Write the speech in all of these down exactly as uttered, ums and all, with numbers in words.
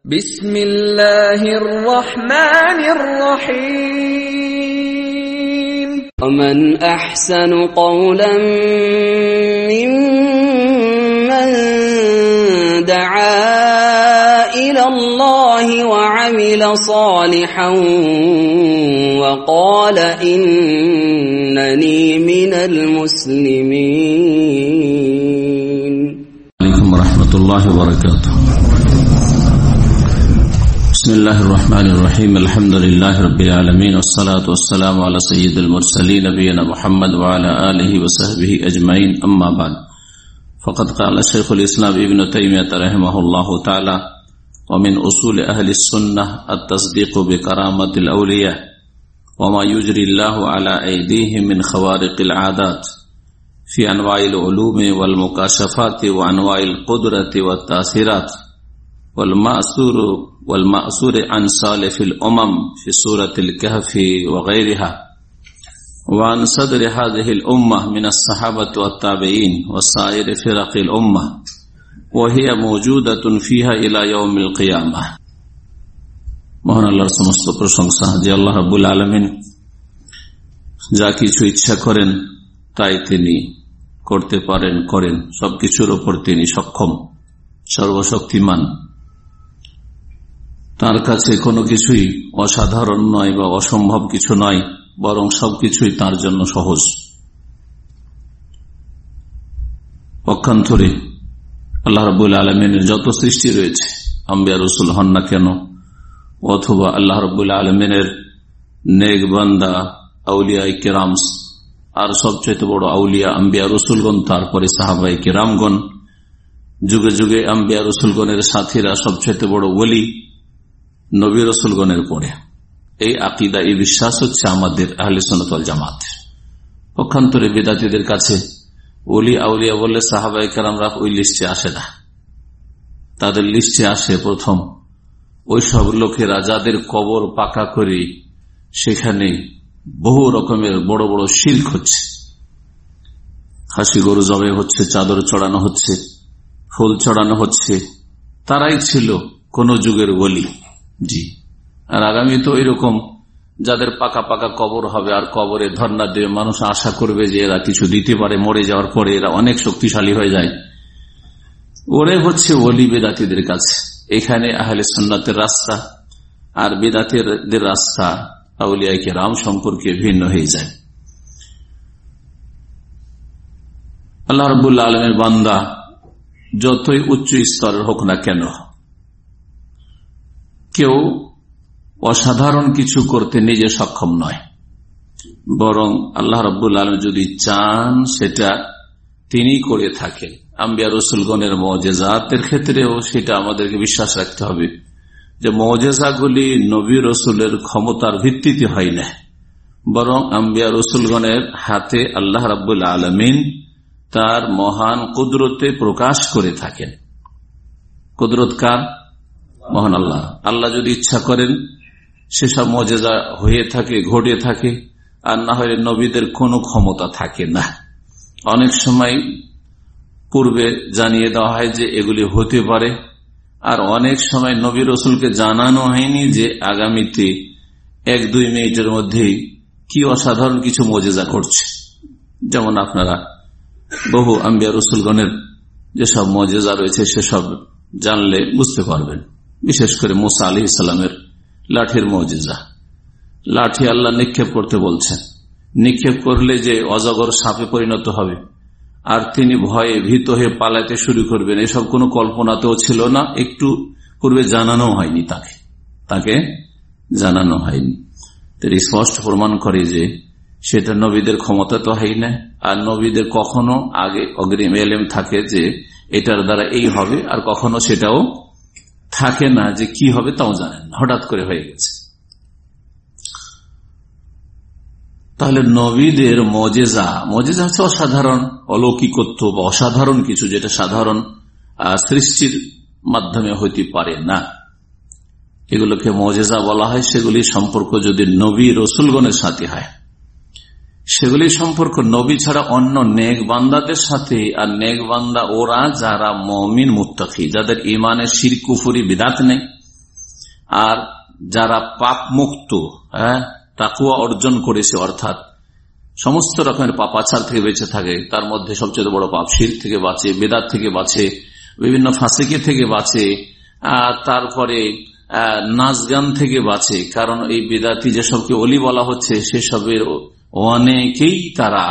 বিসমিল্লাহির রহমানির রহিম। ومن أحسن قولا ممن دعا إلى الله وعمل صالحا وقال إنني من المسلمين. عليكم ورحمة الله وبركاته. بسم الله الرحمن الرحيم. الحمد لله رب العالمين والصلاة والسلام على سيد المرسلين نبينا محمد وعلى آله وصحبه أجمعين. أما بعد فقد قال شيخ الإسلام ابن تيمية رحمه الله تعالى: ومن أصول أهل السنة التصديق بكرامة الأولياء وما يجري الله على أيديهم من خوارق العادات في أنواع العلوم والمكاشفات وأنواع القدرة والتأثيرات والمأثور والمأثور عن سالف الأمم في سورة الكهف وغيرها وعن صدر هذه الأمة من الصحابة والتابعين وسائر فرق الأمة وهي موجودة فيها إلى يوم القيامة. মহান আল্লাহর সমস্ত প্রশংসা যে আল্লাহ রাব্বুল আলামিন যা কিছু ইচ্ছা করেন তাই তিনি করতে পারেন, করেন। সবকিছুর উপর তিনি সক্ষম, সর্বশক্তিমান। তার কাছে কোনো কিছুই অসাধারণ নয় বা অসম্ভব কিছু নয়, বরং সবকিছুই তার জন্য সহজ। পক্ষান্তরে আল্লাহ রাব্বুল আলামিনের যত সৃষ্টি রয়েছে, আম্বিয়া রাসূল হন না কেন, অথবা আল্লাহ রাব্বুল আলামিনের নেক বান্দা আউলিয়ায়ে কেরাম, আর সবচেয়ে বড় আউলিয়া আম্বিয়া রাসূলগণ, তারপরে সাহাবায়ে কেরামগণ, যুগে যুগে আম্বিয়া রাসূলগণের সাথীরা সবচেয়ে বড় ওলি নবী রাসূলগণের পরে। এই আকীদা, এই বিশ্বাস হচ্ছে আমাদের আহলে সুন্নাত ওয়াল জামাত। পক্ষান্তরে বিদআতীদের কাছে ওলি আউলিয়া বললে সাহাবায়ে কেরামরা ওই লিস্টে আসে না। তাদের লিস্টে আসে প্রথম ওই সব লোকেরা যাদের কবর পাকা করে সেখানে বহু রকমের বড় বড় শিরক হচ্ছে, খাসি গরু জবে হচ্ছে, চাদর চড়ানো হচ্ছে, ফুল চড়ানো হচ্ছে। তারাই ছিল কোন যুগের ওলি। জি, আর আগামী তো এরকম যাদের পাকা পাকা কবর হবে আর কবরে ধর্ণা দেবে, মানুষ আশা করবে যে এরা কিছু দিতে পারে, মরে যাওয়ার পরে এরা অনেক শক্তিশালী হয়ে যায়। ওরে হচ্ছে ওলি বেদাতীদের কাছে। এখানে আহলে সুন্নাতের রাস্তা আর বেদাতীদের রাস্তা আউলিয়া কেরাম সম্পর্কে ভিন্ন হয়ে যায়। আল্লাহ রাব্বুল আলামিনের বান্দা যতই উচ্চ স্তরের হোক না কেন, কেউ অসাধারণ কিছু করতে নিজে সক্ষম নয়, বরং আল্লাহ রাব্বুল আলামিন যদি চান সেটা তিনি করে থাকেন। আম্বিয়া রাসূলগণের মুজিজাতের ক্ষেত্রেও সেটা আমাদেরকে বিশ্বাস রাখতে হবে যে মুজিজাগুলি নবী রাসূলের ক্ষমতার ভিত্তিতে হয় না, বরং আম্বিয়া রাসূলগণের হাতে আল্লাহ রাব্বুল আলামিন তার মহান কুদরতে প্রকাশ করে থাকেন। কুদরত কার? মহান আল্লাহ। আল্লাহ যদি ইচ্ছা করেন সেসব মুজিজা হয়ে থাকে, ঘটে থাকে, আর না হলে নবীদের কোনো ক্ষমতা থাকে না। অনেক সময় পূর্বে জানিয়ে দেওয়া হয় যে এগুলি হতে পারে, আর অনেক সময় নবী রাসূলকে জানানো হয়নি যে আগামীতে এক দুই মিনিটের মধ্যেই কি অসাধারণ কিছু মুজিজা ঘটছে। যেমন আপনারা বহু আম্বিয়া রাসূলগণের যেসব মুজিজা রয়েছে সেসব জানলে বুঝতে পারবেন। বিশেষ করে মুসা আলাইহিস সালামের লাঠির মুজিজা। লাঠি আল্লাহ নিক্ষেপ করতে বলছেন, নিক্ষেপ করলে যে অজগর সাপে পরিণত হবে আর তিনি ভয়ে ভীত হয়ে পালাতে শুরু করবেন, এসব কোনো কল্পনাতেও ছিল না। একটু পূর্বে জানানো হয়নি তাকে, তাকে জানানো হয়নি। তিনি স্পষ্ট প্রমাণ করে যে সেটা নবীদের ক্ষমতা তো হয় না, আর নবীদের কখনো আগে অগ্রিম এলেম থাকে যে এটার দ্বারা এই হবে, আর কখনো সেটাও থাকে না যে কি হবে তাও জানেন, হঠাৎ করে হয়ে গেছে। তাহলে নবীদের মুজিজা, মুজিজা হচ্ছে অসাধারণ অলৌকিকত্ব বা অসাধারণ কিছু, যেটা সাধারণ সৃষ্টির মাধ্যমে হইতে পারে না, এগুলোকে মুজিজা বলা হয়। সেগুলি সম্পর্ক যদি নবী রাসূলগণের সাথে হয়, সেগুলি সম্পর্ক নবী ছাড়া অন্য নেক বান্দাদের সাথে। আর নেক বান্দা ওরা যারা মুমিন মুত্তাকি, যাদের ইমানে শিরক কুফরি বিদআত নেই, আর যারা পাপ মুক্ত, হ্যাঁ, তাকওয়া অর্জন করেছে, অর্থাৎ সমস্ত রকমের পাপাচার থেকে বেঁচে থাকে, তার মধ্যে সবচেয়ে বড় পাপ শিরক থেকে বাঁচে, বেদাত থেকে বাঁচে, বিভিন্ন ফাসিকি থেকে বাঁচে, তারপরে নাচ গান থেকে বাঁচে। কারণ এই বেদাতি যেসবকে ওলি বলা হচ্ছে সেসবের অনেকেই তারা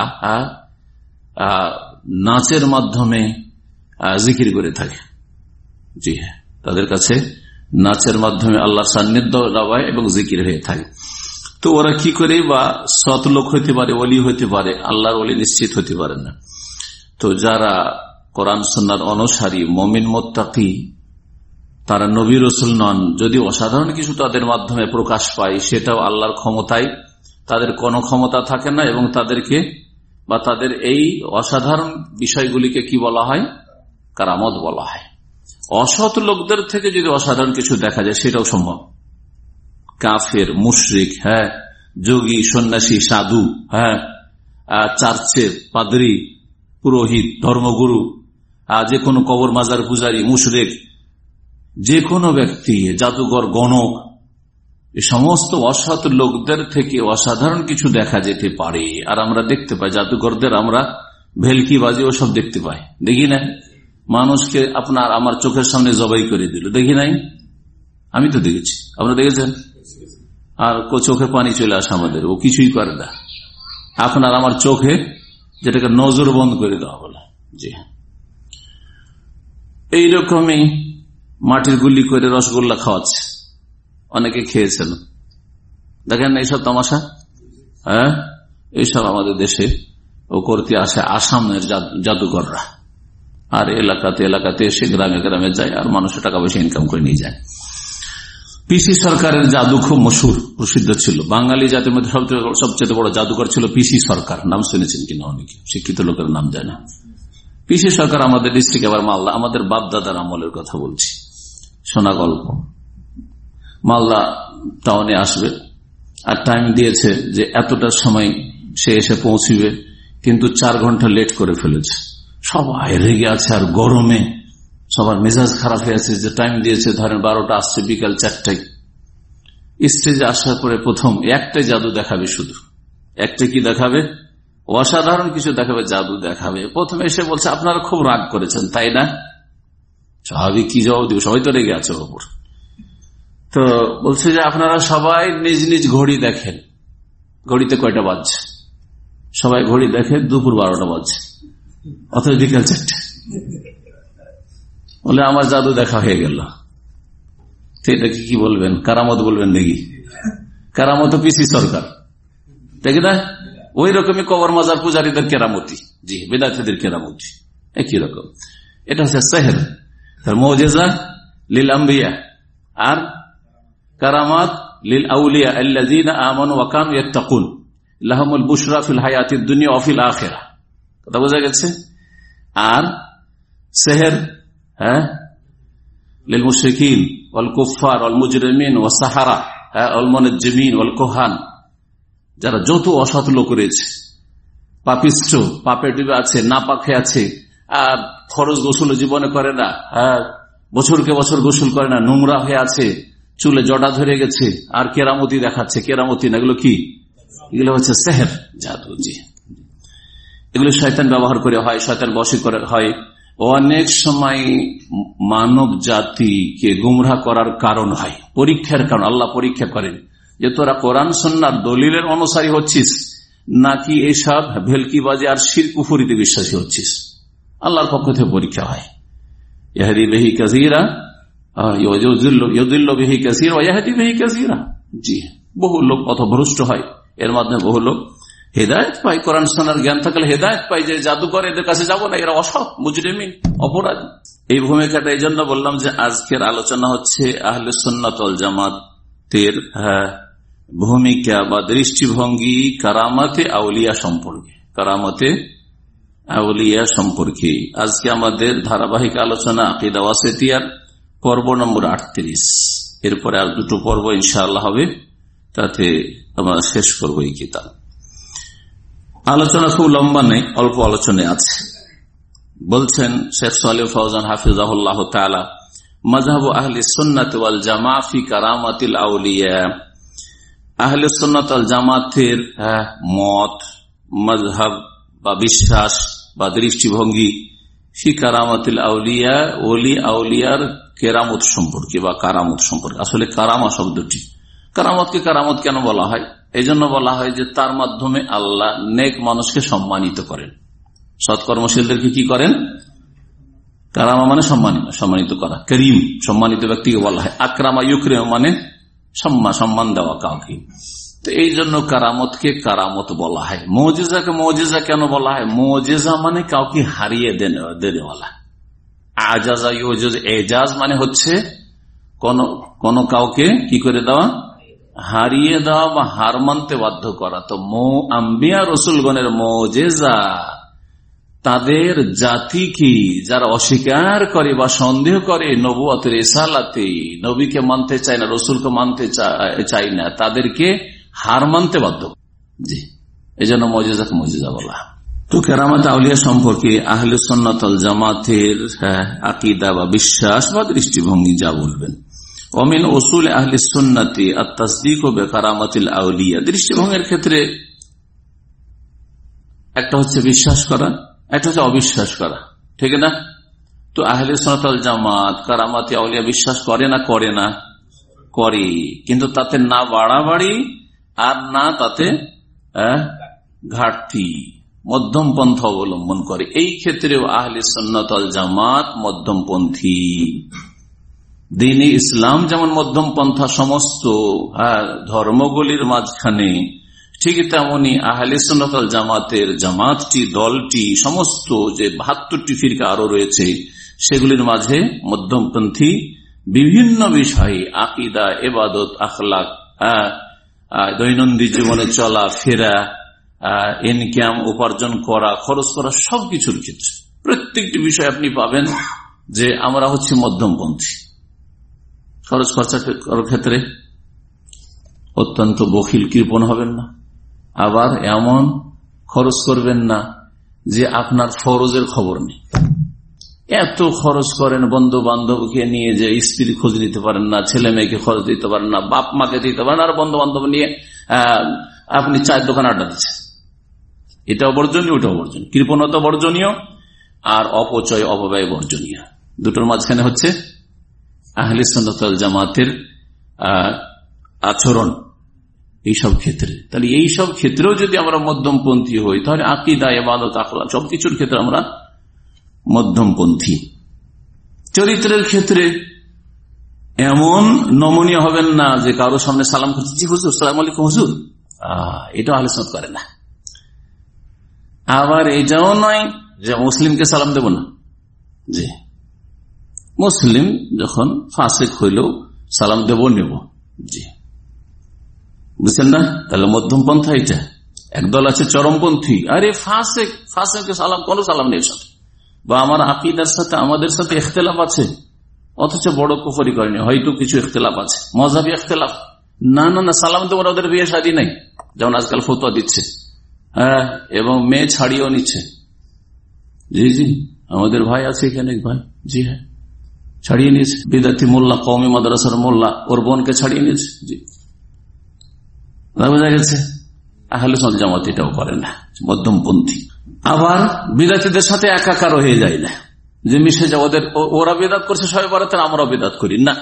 নাচের মাধ্যমে জিকির করে থাকে। জি হ্যাঁ, তাদের কাছে নাচের মাধ্যমে আল্লাহ সান্নিধ্য লাভায় এবং জিকির হয়ে থাকে। তো ওরা কি করে বা সৎ লোক হইতে পারে, ওলি হইতে পারে, আল্লাহর ওলি নিশ্চিত হতে পারে না। তো যারা কোরআন সুন্নাহর অনুসারী মুমিন মুত্তাকি, তারা নবী রাসূল নন, যদি অসাধারণ কিছু তাদের মাধ্যমে প্রকাশ পায় সেটাও আল্লাহর ক্ষমতায়, তাদের কোনো ক্ষমতা থাকে না, এবং তাদেরকে বা তাদের এই অসাধারণ বিষয়গুলিকে কি বলা হয়? কারামত বলা হয়। অসৎ লোকদের থেকে যদি অসাধারণ কিছু দেখা যায় সেটাও সম্ভব। কাফের, মুশরিক, হ্যাঁ, যোগী, সন্ন্যাসী, সাধু, হ্যাঁ, চার্চের পাদ্রী, পুরোহিত, ধর্মগুরু, যে কোনো কবর মাজার পূজারী, মুশরিক, যে কোনো ব্যক্তি, জাদুঘর, গণক, এই সমস্ত অসৎ লোকদের থেকে অসাধারণ কিছু দেখা যেতে পারে। আর আমরা দেখতে পাই জাদুঘরদের, আমরা ভেলকিবাজি ওসব দেখতে পাই, দেখি না? মানুষকে আপনার আমার চোখের সামনে জবাই করে দিল, দেখি নাই? আমি তো দেখেছি, আপনারা দেখেছেন? আর চোখে পানি চলে আসে আমাদের, ও কিছুই করে না, আপনার আমার চোখে, যেটাকে নজর বন্ধ করে দেওয়া বলে। জি হ্যাঁ, এইরকমই মাটির গুলি করে রসগোল্লা খাওয়াচ্ছে, অনেকে খেয়েছেন, দেখেন না এইসব তামাশা? হ্যাঁ, এইসব আমাদের দেশে ও করতে আসে আসামের জাদুঘররা, আর এলাকাতে এলাকাতে এসে গ্রামে গ্রামে যায় আর মানুষের টাকা পয়সা ইনকাম করে নিয়ে যায়। পিসি সরকারের জাদু খুব মশহুর, প্রসিদ্ধ ছিল। বাঙালি জাতির মধ্যে সবচেয়ে বড় জাদুকর ছিল পিসি সরকার। নাম শুনেছেন কিনা অনেকে, শিক্ষিত লোকের নাম যায় না। পিসি সরকার আমাদের ডিস্ট্রিক্ট, আবার মালদা, আমাদের বাপ দাদার আমলের কথা বলছি, শোনা গল্প। মালদা টাউনে আসবে আর টাইম দিয়েছে যে এতটার সময় সে এসে পৌঁছবে, কিন্তু চার ঘন্টা লেট করে ফেলেছে। সবাই রেগে আছে আর গরমে সবার মেজাজ খারাপ হয়ে আছে যে টাইম দিয়েছে, ধরেন বারোটা, আসছে বিকাল চারটায়। স্টেজে আসার পরে প্রথম একটাই জাদু দেখাবে, শুধু একটা কি দেখাবে? অসাধারণ কিছু দেখাবে, জাদু দেখাবে। প্রথমে এসে বলছে আপনারা খুব রাগ করেছেন, তাই না? স্বাভাবিক কি জবাব দিব, সবাই তো রেগে আছে ওপর। তো বলছে যে আপনারা সবাই নিজ নিজ ঘড়ি দেখেন, ঘড়িতে কয়টা বাজছে? সবাই ঘড়ি দেখে দুপুর বারোটা বাজছে, অথবা বিকাল চারটে। বলে আমার জাদু দেখা হয়ে গেল। তো এটাকে কি বলবেন? কারামত বলবেন নাকি? কারামত পিসি সরকার, ঠিক না? ওই রকমই কবর মাজার পূজারীদের কেরামতি, জি, বেদাতীদের কেরামতি একই রকম। এটা হচ্ছে সেহর, তার মুজিজা লিল আম্বিয়া, আর কারামাত লিল আউলিয়া আল্লাযীনা আমানু ওয়া কানু ইয়াত্তাকুন লাহুমুল বুশরা ফিল হায়াতিদ দুনিয়া ওয়া ফিল আখিরাহ। কথা বোঝা গেছে? আর সেহর, হ্যাঁ, লিল মুশরিকিন ওয়াল কুফফার ওয়াল মুজরিমিন ওয়াস সাহারা ওয়াল মুনাজ্জিমিন ওয়াল কুহান, যারা যত অসৎ লোক রয়েছে, পাপিষ্ঠ, পাপে ডুবে আছে, নাপাক হয়ে আছে, আর ফরজ গোসল জীবনে করে না, বছরকে বছর গোসল করে না, নোংরা হয়ে আছে, চুলে জটা ধরে গেছে, আর কেরামতি দেখাচ্ছে। কেরামতি না, এগুলো কি? এগুলো হচ্ছে সেহর, জাদু। জি, এগুলো শয়তান ব্যবহার করে হয়, শয়তান বশী করে হয়। অনেক সময় মানব জাতিকে গুমরাহ করার কারণ হয়, পরীক্ষার কারণ। আল্লাহ পরীক্ষা করেন যে তোরা কোরআন সুন্নাহর দলিলের অনুসারী হচ্ছিস নাকি এসব ভেলকিবাজি আর শিরক কুফরিতে বিশ্বাসী হচ্ছিস। আল্লাহর পক্ষ থেকে পরীক্ষা হয়। ইয়াহদি বিহি কাসীরা ইউযিল্লু বিহি কাসীরা ওয়া ইয়াহদি বিহি কাসীরা। জি, বহু লোক পথভ্রষ্ট হয়, এর মাধ্যমে বহু লোক হেদায়েত পায়। কোরআন সুন্নাহর জ্ঞান থাকলে হেদায়েত পায় যে জাদুকর এদের কাছে যাব না, এরা অসৎ, মুজরিমিন, অপরাধী। এই ভূমিকাটা এই জন্য বললাম যে আজকের আলোচনা হচ্ছে আহলে সুন্নাত ওয়াল জামাতের ভূমিকা বা দৃষ্টিভঙ্গি কারামাতে আউলিয়া সম্পর্কে। কারামাতে আউলিয়া সম্পর্কে আজকে আমাদের ধারাবাহিক আলোচনা আকীদা ওয়াসিতিয়ার পর্ব নম্বর আটত্রিশ। এরপরে আর দুটো পর্ব ইনশাআল্লাহ হবে, তাতে আমরা শেষ করবো এই কিতাব। আলোচনা খুব লম্বা নেই, অল্প আলোচনায় আছে। বলছেন শেখ সালেহ ফাওজান হাফিজাহুল্লাহ তাআলা, মাযহাবু আহলি সুন্নাত ওয়াল জামাআহ ফি কারামাতিল আউলিয়া, আহলে সুন্নাত ওয়াল জামাতের মত, মাযহাব বা বিশ্বাস বা দৃষ্টিভঙ্গি ফি কারামাতিল আউলিয়া, ওলি আউলিয়ার কেরামত সম্পর্কে বা কারামত সম্পর্কে। আসলে কারামা শব্দটি, কারামতকে কারামত কেন বলা হয়? এই জন্য বলা হয় যে তার মাধ্যমে আল্লাহ নেক মানুষকে সম্মানিত করেন, সৎকর্মশীলদেরকে কি করেন? কারামা মানে সম্মানিত, সম্মানিত করা। করিম সম্মানিত ব্যক্তিকে বলা হয়। আকরামা ইউকরিম মানে সম্মান, সম্মান দেওয়া কাউকে। তো এই জন্য কারামতকে কারামত বলা হয়। মুজিজাকে মুজিজা কেন বলা হয়? মুজিজা মানে কাউকে হারিয়ে দেনেওয়ালা। আজাজা ইউজিজ, এজাজ মানে হচ্ছে কোন কোন কাউকে কি করে দেওয়া? হারিয়ে দেওয়া বা হার মানতে বাধ্য করা। তো মো আম্বিয়া রসুলগণের মুজিজা তাদের জাতি কি, যারা অস্বীকার করে বা সন্দেহ করে নবুয়তের রিসালাতে, নবীকে মানতে চায় না, রসুলকে মানতে চায় না, তাদেরকে হার মানতে বাধ্য। জি, এই জন্য মুজিজাকে মুজিজা বলা। তো কেরামত আউলিয়া সম্পর্কে আহলে সুন্নাত ওয়াল জামাতের আকীদা বা বিশ্বাস বা দৃষ্টিভঙ্গি যা বলবেন। ওমিন উসুল আহলে সুন্নাতি আত-তাসদীক বিকারামাতিল আউলিয়া, দৃষ্টিভঙ্গির ক্ষেত্রে একটা হচ্ছে বিশ্বাস করা, একটা হচ্ছে অবিশ্বাস করা, ঠিক না? তো আহলে সুন্নাত ওয়াল জামাত কারামাতি আউলিয়া বিশ্বাস করে না? করে না, করে, কিন্তু তাতে না বাড়াবাড়ি আর না তাতে ঘাটতি, মধ্যম পন্থা অবলম্বন করে। এই ক্ষেত্রেও আহলে সুন্নাত ওয়াল জামাত মধ্যমপন্থী। দ্বীন-ই ইসলাম যেমন মধ্যম পন্থা সমস্ত ধর্মগুলির মাঝখানে, ঠিক তেমনি আহলে সুন্নাত ওয়াল জামাতের জামাতটি, দলটি, সমস্ত যে বাহাত্তরটি ফিরকা আরো রয়েছে সেগুলির মাঝে মধ্যমপন্থী। বিভিন্ন বিষয়ে আকীদা, ইবাদত, আখলাক, দৈনন্দিন জীবনে চলা ফেরা, ইনকাম উপার্জন করা, খরচ করা, সবকিছুর ক্ষেত্রে প্রত্যেকটি বিষয় আপনি পাবেন যে আমরা হচ্ছে মধ্যমপন্থী। খরচ খরচা করার ক্ষেত্রে অত্যন্ত বখিল কৃপণ হবেন না, আবার এমন খরচ করবেন না যে আপনার ফরজের খবর নেই। এত খরচ করেন বন্ধু বান্ধবকে নিয়ে যে স্ত্রী খোঁজ নিতে পারেন না, ছেলে মেয়েকে খরচ দিতে পারেন না, বাপ মাকে দিতে পারেন, আর বন্ধু বান্ধব নিয়ে আপনি চায়ের দোকান আড্ডা দিচ্ছেন। এটাও বর্জনীয়, ওটাও বর্জনীয়। কৃপণতা বর্জনীয় আর অপচয় অপব্যয় বর্জনীয়। দুটোর মাঝখানে হচ্ছে আহলে সুন্নাত ওয়াল জামাতের আচরণ এইসব ক্ষেত্রে। তাহলে এইসব ক্ষেত্রেও যদি আমরা মধ্যমপন্থী হই, তাহলে আকীদা, ইবাদত, আখলাক সবকিছুর ক্ষেত্রে আমরা মধ্যমপন্থী। চরিত্রের ক্ষেত্রে এমন নমনীয় হবেন না যে কারো সামনে সালাম করছে, জি হুজুর, সালাম আলাইকুম হুজুর, এটা আহলে সুন্নাত করে না। আবার এটাও নয় যে মুসলিমকে সালাম দেব না, জি মুসলিম যখন ফাসিক হইলেও সালাম দেব নেব, জি বুঝছেন না? তাহলে মধ্যম পন্থা এটা। একদল আছে চরমপন্থী, আরে ফাসিক, ফাসিককে সালাম, কোন সালাম নেই সাথে, বা আমার আকীদার সাথে আমাদের সাথে ইখতিলাফ আছে, অথচ বড় কুফরি করেনি, হয়তো কিছু ইখতিলাফ আছে, মযহাবী ইখতিলাফ, না না না সালাম দেব, ওদের বিয়ে শাদী নাই, যেমন আজকাল ফতোয়া দিচ্ছে, হ্যাঁ, এবং মেয়ে ছাড়িয়েও নিচ্ছে। জি জি আমাদের ভাই আছে এখানে, ভাই, জি হ্যাঁ, ছাড়িয়ে নিয়েছে। বিদাতি মোল্লা, কওমি মাদ্রাসার মোল্লা, ওর বোনকে ছাড়িয়ে নিয়েছে। জি বোঝা গেছে। আহলে সুন্নাত জামাত এটাও করে না, মধ্যমপন্থী। আবার বিদাতীদের সাথে একাকার হয়ে যায় না, যে মিশে যায়, ওদের ওরা বিদাত করছে সবে বরাতে, আমরাও বিদাত করি না,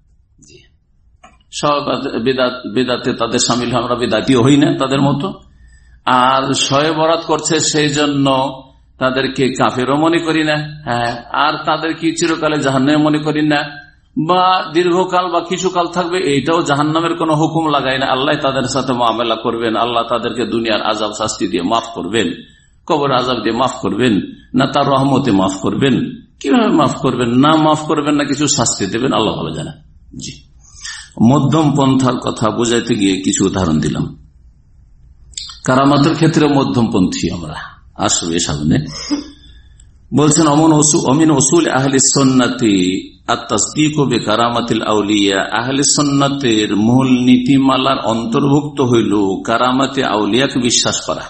সব বিদাতে তাদের সামিল, আমরা বিদাতিও হই না তাদের মতো। আর শবে বরাত করছে সেই জন্য তাদেরকে কাফেরও মনে করি না, হ্যাঁ, আর তাদেরকে চিরকালে জাহান্নামে মনে করি না, বা দীর্ঘকাল বা কিছুকাল থাকবে এইটাও জাহান্নামের কোন হুকুম লাগাই না। আল্লাহ তাদের সাথে মুআমালা করবেন, আল্লাহ তাদেরকে দুনিয়ার আযাব শাস্তি দিয়ে মাফ করবেন, কবর আযাব দিয়ে মাফ করবেন, না তার রহমতে মাফ করবেন, কিভাবে মাফ করবেন, না মাফ করবেন, না কিছু শাস্তি দেবেন, আল্লাহ ভালো জানেন। জি মধ্যম পন্থার কথা বোঝাইতে গিয়ে কিছু উদাহরণ দিলাম। কারামাতের ক্ষেত্রে মধ্যমপন্থী আমরা, আসবে সামনে। বলছেন অমিন উসুল আহলে সুন্নাতি আত-তাসদীক বিকারামাতিল আউলিয়া, আহলে সুন্নাতের মূল নীতিমালার অন্তর্ভুক্ত হইল কারামাতে আউলিয়াকে বিশ্বাস করা,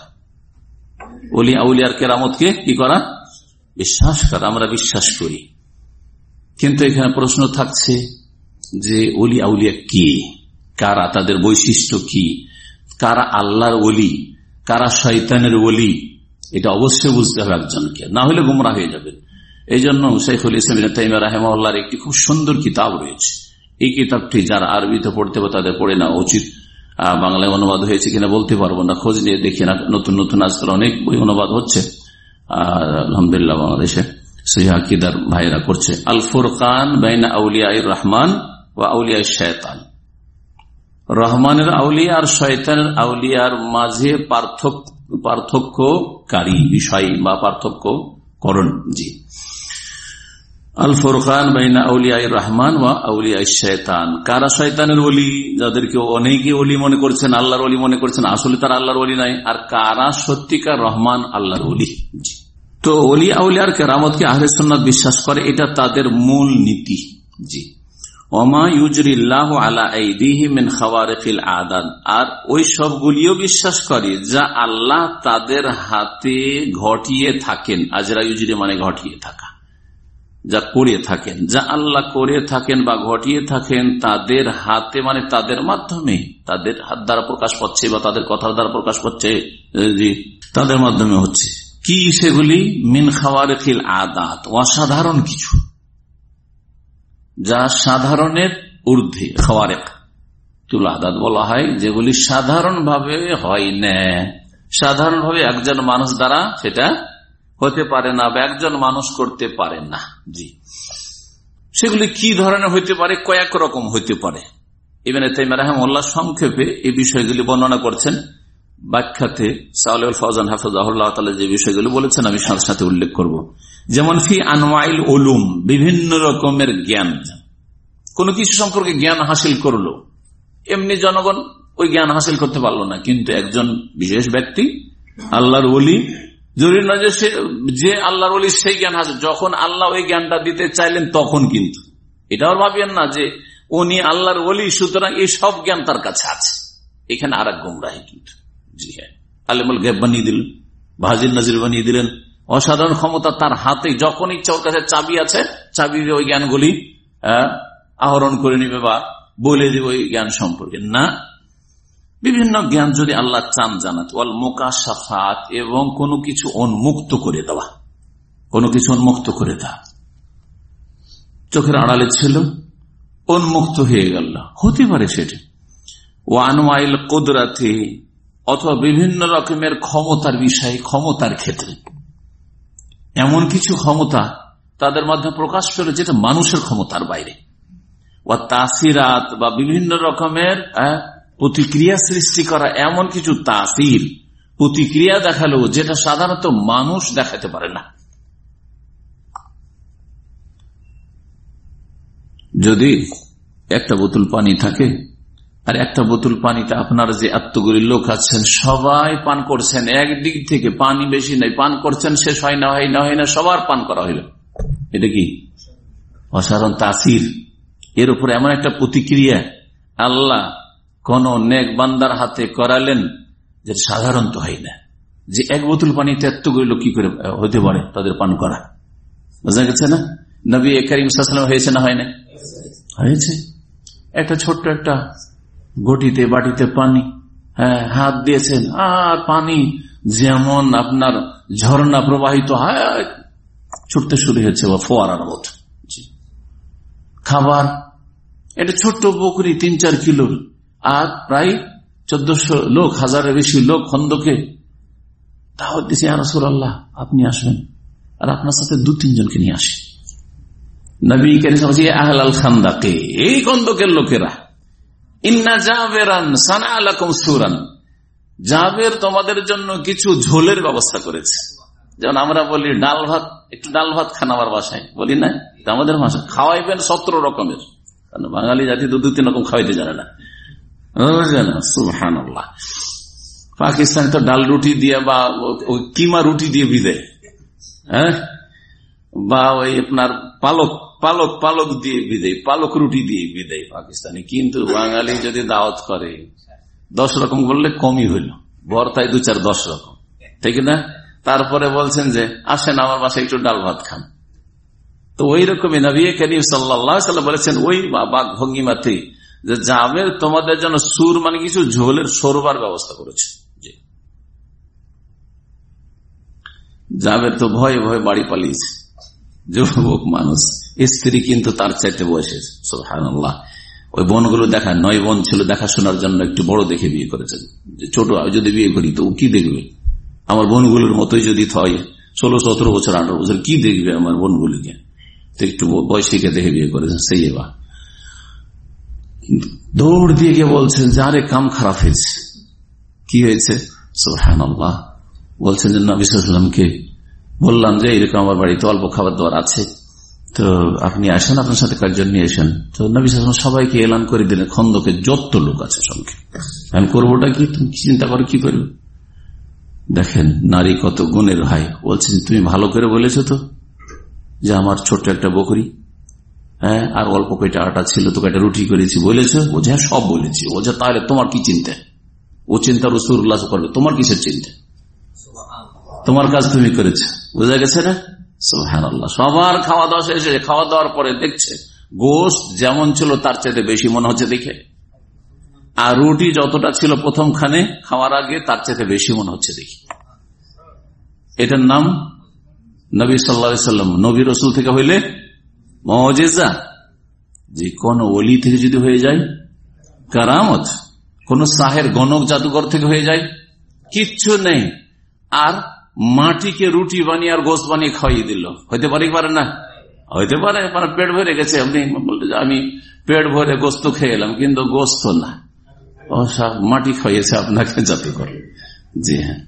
ওলি আউলিয়ার কেরামতকে কি করা? বিশ্বাস করা। আমরা বিশ্বাস করি। কিন্তু এখানে প্রশ্ন থাকছে যে ওলি আউলিয়া কি, কারা, তাদের বৈশিষ্ট্য কি, কারা আল্লাহর ওলি, কারা শয়তানের ওলি, এটা অবশ্যই বুঝতে হবে একজনকে, না হলে গুমরাহ হয়ে যাবে। এই জন্য শাইখুল ইসলাম ইবনে তাইমিয়া রাহিমাহুল্লাহর একটি খুব সুন্দর কিতাব রয়েছে। এই কিতাবটি যারা আরবিতে পড়তে হবে তাদের পড়ে নেওয়া উচিত। বাংলায় অনুবাদ হয়েছে কিনা বলতে পারবো না, খোঁজ নিয়ে দেখি না। নতুন নতুন আজকাল অনেক বই অনুবাদ হচ্ছে, আলহামদুলিল্লাহ বাংলাদেশে সহিহ আকীদার ভাইরা করছে। আল ফুরকান বাইনা আউলিয়ায়ে রহমান ওয়া আউলিয়ায়ে শয়তান, রহমানের আউলিয়া আর শয়তানের আউলিয়ার মাঝে পার্থক্য পার্থক্যকারী বিষয় বা পার্থক্য করণ। জি, আল ফুরকান বাইনা আউলিয়ায়ে রহমান ওয়া আউলিয়ায়ে শয়তান, কারা শয়তানের ওলি, যাদেরকে অনেকে ওলি মনে করছেন, আল্লাহর ওলি মনে করছেন, আসলে তারা আল্লাহর ওলি নাই, আর কারা সত্যিকার রহমান আল্লাহর ওলি। জি, তো ওলি আউলিয়ার কেরামতকে আহলে সুন্নাত বিশ্বাস করে, এটা তাদের মূল নীতি। জি, ওমা ইউজরিল্লাহু আলা আইদিহি মিন খাওয়ারিকিল আদাত, আর ওই সবগুলিও বিশ্বাস করে যা আল্লাহ তাদের হাতে ঘটিয়ে থাকেন। আজরা ইউজরি মানে ঘটিয়ে থাকা, যা করে থাকেন, যা আল্লাহ করে থাকেন বা ঘটিয়ে থাকেন তাদের হাতে মানে তাদের মাধ্যমে, তাদের হাত দ্বারা প্রকাশ পাচ্ছে বা তাদের কথার দ্বারা প্রকাশ পাচ্ছে, জি তাদের মাধ্যমে হচ্ছে। কি সেগুলি? মিন খাওয়ারিকিল আদাত, অসাধারণ কিছু, যা সাধারণের ঊর্ধ্বে। খাওয়ারেক তুল আদাত বলা হয় যেগুলি সাধারণ ভাবে হয় না, সাধারণ ভাবে একজন মানুষ দ্বারা সেটা হতে পারে না বা একজন মানুষ করতে পারে না। জি, সেগুলি কি ধরনের হইতে পারে? কয়েক রকম হইতে পারে। ইবনে তাইমিয়া রাহিমাহুল্লাহ সংক্ষেপে এই বিষয়গুলি বর্ণনা করছেন ব্যাখ্যাতে। সালেহুল ফাওজান হাফিজাহুল্লাহ তাআলা যে বিষয়গুলি বলেছেন আমি সাথে সাথে উল্লেখ করব। যেমন ফি আনওয়াইল উলুম, বিভিন্ন রকমের জ্ঞান, কোন কিছু সম্পর্কে জ্ঞান হাসিল করলো, এমনি জনগণ ওই জ্ঞান হাসিল করতে পারলো না, কিন্তু একজন বিশেষ ব্যক্তি আল্লাহর ওলি, জরুরি নয় যে যে আল্লাহর ওলি সেই জ্ঞান হাসিল, যখন আল্লাহ ওই জ্ঞানটা দিতে চাইলেন তখন। কিন্তু এটাও ভাবিয়েন না যে উনি আল্লাহর ওলি সুতরাং এই সব জ্ঞান তার কাছে আছে, এখানে আর এক গুমরাহি। কিন্তু জি হ্যাঁ, আলেমুল গায়ব বানিয়ে দিলেন, ভাজির নাজির বানিয়ে দিলেন, অসাধারণ ক্ষমতা তার হাতে, যখন ইচ্ছা ওর কাছে চাবি আছে, চাবি দিয়ে ওই জ্ঞানগুলি আহরণ করে নিবে বা বলে দিবে ওই জ্ঞান সম্পর্কে না। বিভিন্ন জ্ঞান যদি আল্লাহ চান জানাতে, ওয়াল মুকাশাফাত, এবং কোনো কিছু উন্মুক্ত করে দেওয়া, কোনো কিছু উন্মুক্ত করে দেওয়া, চোখের আড়ালে ছিল উন্মুক্ত হয়ে গেল, হতে পারে সেটা। ওয়ানওয়াইল কুদরাতি, অথবা বিভিন্ন রকমের ক্ষমতার বিষয়, ক্ষমতার ক্ষেত্রে এমন কিছু ক্ষমতা তাদের মধ্যে প্রকাশ পেল যেটা মানুষের ক্ষমতার বাইরে। ও তাসিরাত, বা বিভিন্ন রকমের প্রতিক্রিয়া সৃষ্টি করা, এমন কিছু তাসির প্রতিক্রিয়া দেখালো যেটা সাধারণত মানুষ দেখাতে পারে না। যদি একটা বোতল পানি থাকে আর একটা বোতল পানিতে আপনার যে এতগুলি লোক আছেন সবাই পান করছেন, একদিক থেকে পানি বেশি নাই, পান করছেন, শেষ হয় না হয় না হয় না সবার পান করা হইল, এটা কি অসাধারণ তাসির। এর উপর এমন একটা প্রতিক্রিয়া আল্লাহ কোন নেক বান্দার হাতে করালেন যে সাধারণত হয় না, যে এক বোতল পানিতে এতগুলি লোক কি করে হতে পারে তাদের পান করা, বোঝা গেছে না? নবী করিম সাল্লাল্লাহু আলাইহি ওয়াসাল্লাম হয়েছে না হয় না? হয়েছে। একটা ছোট্ট একটা ঘটিতে বাটিতে পানি, হ্যাঁ, হাত দিয়েছেন আর পানি যেমন আপনার ঝর্ণা প্রবাহিত হয় ছুটতে শুরু হয়েছে বা ফোয়ারার মতো। খাবার, এটা ছোট্ট বকরি তিন চার কিলোর, আর প্রায় চোদ্দশো লোক, হাজারের বেশি লোক খন্দকে দাওয়াত দিয়েছে, ইয়া রাসূলুল্লাহ আপনি আসবেন আর আপনার সাথে দু তিনজনকে নিয়ে আসেন। নবী কারীম আহলাল খান্দাকে, এই খন্দকের লোকেরা, ইন্না জাবেরান সানা লাকুম সুরান, জাবের তোমাদের জন্য কিছু ঝোলের ব্যবস্থা করেছে। যেমন আমরা বলি ডাল ভাত, একটু ডাল ভাত খান আমার বাসায়, বলি না, আমাদের ভাষা খাওয়াইবেন সতেরো রকমের, বাঙালি জাতি দু দু তিন রকম খাওয়াইতে জানে না। সুবহানাল্লাহ। পাকিস্তানে তো ডাল রুটি দিয়ে বা কিমা রুটি দিয়ে বিদায়, হ্যাঁ, বা ওই আপনার পালক পালক পালক দিয়ে বিদায়, পালক রুটি দিয়ে বিদায় পাকিস্তানি। কিন্তু বাঙালি যদি দাওয়াত করে দশ রকম বললে কমই হইল, ভর্তায় দু চার দশ রকম, ঠিক না? তারপরে বলছেন যে আসেন আমার বাসায় একটু ডাল ভাত খান, তো ওই রকমই নবী করিম সাল্লাল্লাহু আলাইহি ওয়াসাল্লাম বলেছেন ওই বাক ভঙ্গিমাতে যে জাবের তোমাদের জন্য সুর মানে কিছু ঝোলের সরবার ব্যবস্থা করেছে। জাবের তো ভয়ে ভয়ে বাড়ি পালিয়েছে, যুবক মানুষ, স্ত্রী কিন্তু তার চাইতে বসেছে। সুবহানাল্লাহ। ওই বোনগুলো দেখা, নয় বোন ছিল, দেখাশোনার জন্য একটু বড় দেখে বিয়ে করেছেন। ছোট যদি বিয়ে করি তো কি দেখবে, আমার বোনগুলোর মতোই যদি হয় ষোলো সতেরো বছর আঠারো বছর, কি দেখবে আমার বোনগুলিকে, তো একটু বয়সীকে দেখে বিয়ে করেছেন। সেই এবার দৌড় দিয়ে গিয়ে বলছেন যে আরে কাম খারাপ হয়েছে। কি হয়েছে? সুবহানাল্লাহ। বলছেন যে নবী সাল্লাল্লাহু আলাইহি ওয়াসাল্লামকে বললাম যে এরকম আমার বাড়িতে অল্প খাবার দাবার আছে, তো আপনি আসেন, আপনার সাথে কয়েকজন নিয়ে আসেন। তো নবী সাল্লাল্লাহু আলাইহি ওয়াসাল্লাম সবাইকে এলান করে দিলেন, খন্দকে যত লোক আছে সঙ্গে। আমি করবোটা কি, তুমি চিন্তা করো কি করবে। দেখেন নারী কত গুণের হয়। বলছেন তুমি ভালো করে বলেছো তো যে আমার ছোট্ট একটা বকরি, হ্যাঁ, আর অল্প কয়টা আটা ছিল, তো কয়টা রুটি করেছি, বলেছো? ও যে সব বলেছি। ও যে তাহলে তোমার কি চিন্তা? ও চিন্তা রাসূলুল্লাহ করবে, তোমার কিসের চিন্তা? তোমার কাজ তুমি করেছো, বোঝা গেছে না? সুবহানাল্লাহ। সবার খাওয়া দাওয়া শেষে, খাওয়া দাওয়ার পরে দেখছে গোশত যেমন ছিল তার চাইতে বেশি মনে হচ্ছে দেখে, আর রুটি যতটা ছিল প্রথম খানে খাওয়ার আগে তার চাইতে বেশি মনে হচ্ছে দেখি। এটার নাম নবী সাল্লাল্লাহু আলাইহি ওয়াসাল্লাম, নবী রাসূল থেকে হইলে মুজিজা। যে কোন ওলি থেকে যদি হয়ে যায় কারামত, কোন সাহের গণক জাদুঘর থেকে হয়ে যায় কিচ্ছু নেই। আর মাটিকে রুটি বানিয়ে আর গোশত বানিয়ে খাইয়ে দিল, হইতে পারে কি পারে না? হইতে পারে। পেট ভরে গেছে, আপনি বলতে আমি পেট ভরে গোস্ত খেয়ে এলাম, কিন্তু গোস্ত না, ও সব মাটি খাইয়েছে আপনাকে জাদুঘর। জি হ্যাঁ,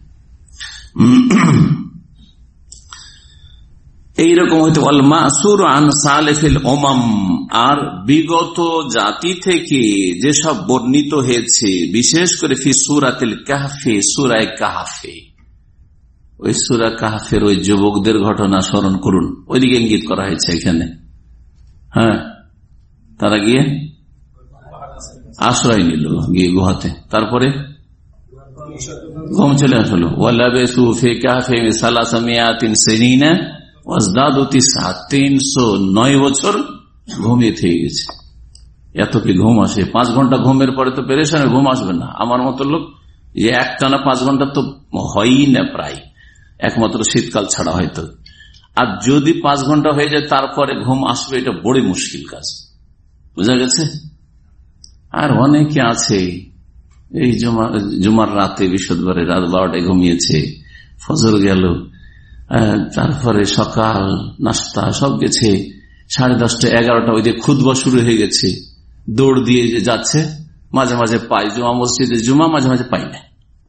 এইরকম হইতে মাসুর আন সালেফিল ওমাম, আর বিগত জাতি থেকে যেসব বর্ণিত হয়েছে, বিশেষ করে ফি সূরাতিল কাহফে, সূরা কাহফে, ওই সূরা কাহফের ওই যুবকদের ঘটনা স্মরণ করুন। ওইদিকে ইঙ্গিত করা হয়েছে এখানে। হ্যাঁ, তারা গিয়ে আশ্রয় নিল, গিয়ে গুহাতে, তারপরে ঘুম চলে আসলো। ওয়ালাবিসু ফি কাহফিহিম সালাসা মিআতিন সিনিনা ওয়াজদাদু তিসআ, তিনশো নয় বছর ঘুমিয়ে থেকে গেছে। এত কি ঘুম আসে? পাঁচ ঘন্টা ঘুমের পরে তো পেরেশান, ঘুম আসবে না। আমার মতো লোক যে একটানা পাঁচ ঘন্টা তো হয়ই না প্রায়, একমাত্র শীতকাল ছাড়া হয়তো। আর যদি পাঁচ ঘন্টা হয়ে যায় তারপরে ঘুম আসবে, এটা বড় মুশকিল কাজ, বুঝা গেছে। আর অনেকে আছে এই জুমার রাতে, বৃহস্পতিবারে রাত বারোটায় ঘুমিয়েছে, ফজর গেল, তারপরে সকাল নাস্তা সব গেছে, সাড়ে দশটা এগারোটা ওই যে খুতবা শুরু হয়ে গেছে, দৌড় দিয়ে যাচ্ছে, মাঝে মাঝে পাই জুমা মসজিদে জুমা, মাঝে মাঝে পাই না।